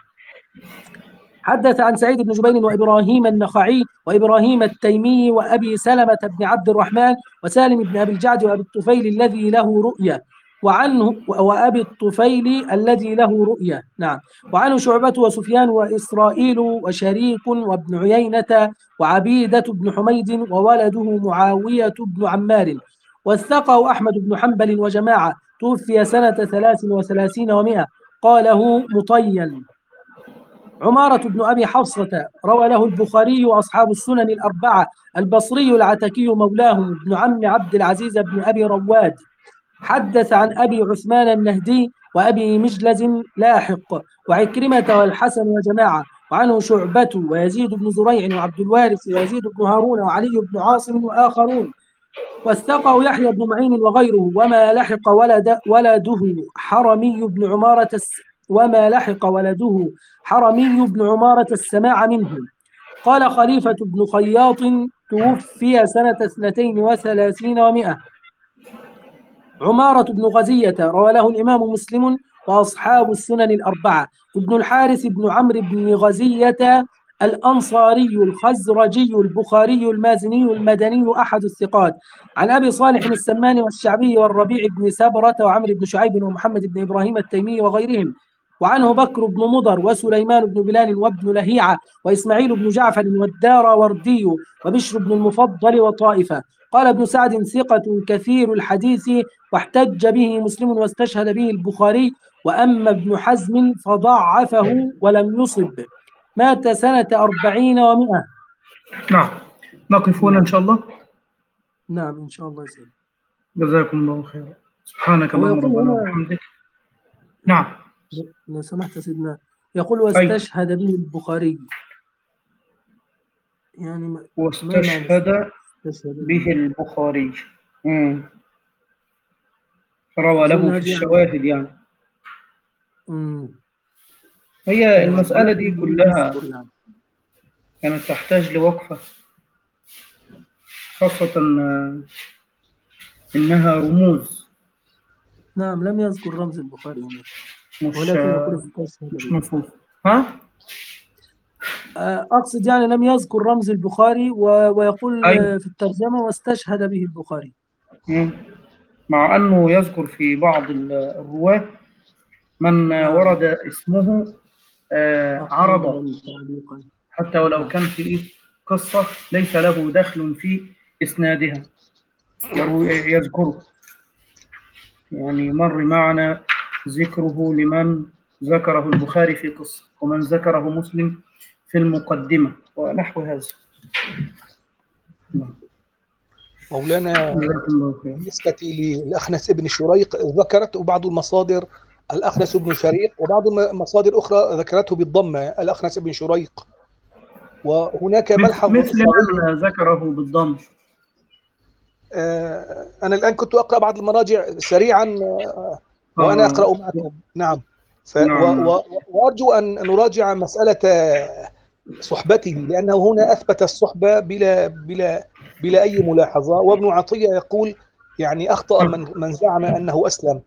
حدث عن سعيد بن جبير وإبراهيم النخعي وإبراهيم التيمي وأبي سلمة بن عبد الرحمن وسالم بن أبي الجعد وأبي الطفيل الذي له رؤية وعنه وأبي الطفيل الذي له رؤية. نعم. وعنه شعبة وسفيان وإسرائيل وشريك وابن عيينة وعبيدة بن حميد وولده معاوية بن عمار. واثقه أحمد بن حنبل وجماعة توفي سنة ثلاث وثلاثين ومائة. قاله مطين. عمارة بن أبي حفصة روى له البخاري وأصحاب السنن الأربعة. البصري العتكي مولاه ابن عم عبد العزيز بن أبي رواد. حدث عن أبي عثمان النهدي وأبي مجلز لاحق وعكرمة والحسن وجماعة. وعنه شعبة ويزيد بن زريع وعبد الوارث ويزيد بن هارون وعلي بن عاصم وآخرون. واستقوا يحيى بن معين وغيره. وما لحق ولد ولده حرمي بن عمارة وما لحق ولده حرمي بن عمارة السماع منه. قال خليفة بن خياط توفي سنة اثنتين وثلاثين ومائة. عمارة بن غزية روى له الإمام مسلم وأصحاب السنن الأربعة. ابن الحارث بن عمرو بن غزية الأنصاري الخزرجي البخاري المازني المدني أحد الثقات. عن أبي صالح السمان والشعبي والربيع بن سبرة وعمرو بن شعيب ومحمد بن إبراهيم التيمي وغيرهم. وعنه بكر بن مضر وسليمان بن بلال وابن لهيعة وإسماعيل بن جعفر والدار وردي وبشر بن المفضل وطائفة. قال ابن سعد ثقة كثير الحديث واحتج به مسلم واستشهد به البخاري. وأما ابن حزم فضعفه ولم يصب. مات سنة أربعين ومائة. نعم. نقف هنا إن شاء الله. نعم إن شاء الله يسلم. جزاكم الله خيرا. سبحانك اللهم ربنا وبحمدك. نعم لو سمحت سيدنا. يقول واستشهد به البخاري يعني واستشهد به البخاري امم روى له في الشواهد يعني. امم هي المسألة دي كلها كانت تحتاج لوقفة، خاصة إنها رموز. نعم لم يذكر رمز البخاري هنا مش مش مفهوم. ها؟ أقصد يعني لم يذكر رمز البخاري ويقول أيوة. في الترجمة واستشهد به البخاري، مع أنه يذكر في بعض الرواة من ورد اسمه عرضا. حتى ولو كان في قصة ليس له دخل في إسنادها يذكره. يعني مر معنا ذكره لمن ذكره البخاري في قصة، ومن ذكره مسلم في المقدمة ونحو هذا. مولانا بالنسبة للأخنس بن شريق ذكرته بعض المصادر الأخنس بن شريق، وبعض المصادر أخرى ذكرته بالضمة الأخنس بن شريق، وهناك ملحظ مثل من ذكره بالضم. آه أنا الآن كنت أقرأ بعض المراجع سريعا آه وأنا أقرأ معكم. نعم. ف نعم. وأرجو أن نراجع مسألة صحبته، لأنه هنا أثبت الصحبة بلا بلا بلا أي ملاحظة. وابن عطية يقول يعني أخطأ من من زعم أنه أسلم،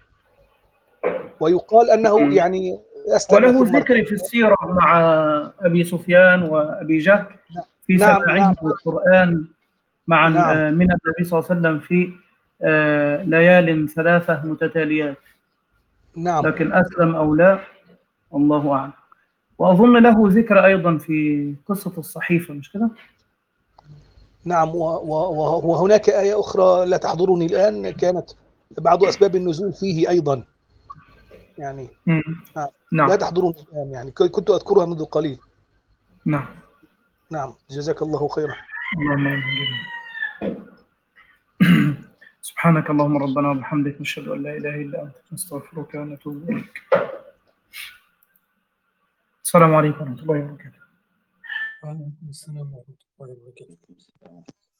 ويقال أنه يعني أسلم وله ثم ذكر في السيرة مع أبي سفيان وأبي جهل في نعم سماعه نعم القرآن مع نعم من النبي صلى الله عليه وسلم في ليال ثلاثة متتاليات. نعم. لكن أسلم أو لا الله أعلم. وأظن له ذكر أيضا في قصة الصحيفة، مش كده؟ نعم. وهناك آية أخرى لا تحضرني الآن كانت بعض أسباب النزول فيه أيضا، يعني نعم. لا تحضرني الآن، يعني كنت أذكرها منذ قليل. نعم نعم. جزاك الله خيرا. اللهم سبحانك اللهم ربنا وبحمدك نشهد أن لا إله إلا أنت نستغفرك ونتوب إليك. السلام عليكم ورحمة الله وبركاته. وعليكم السلام ورحمة الله وبركاته.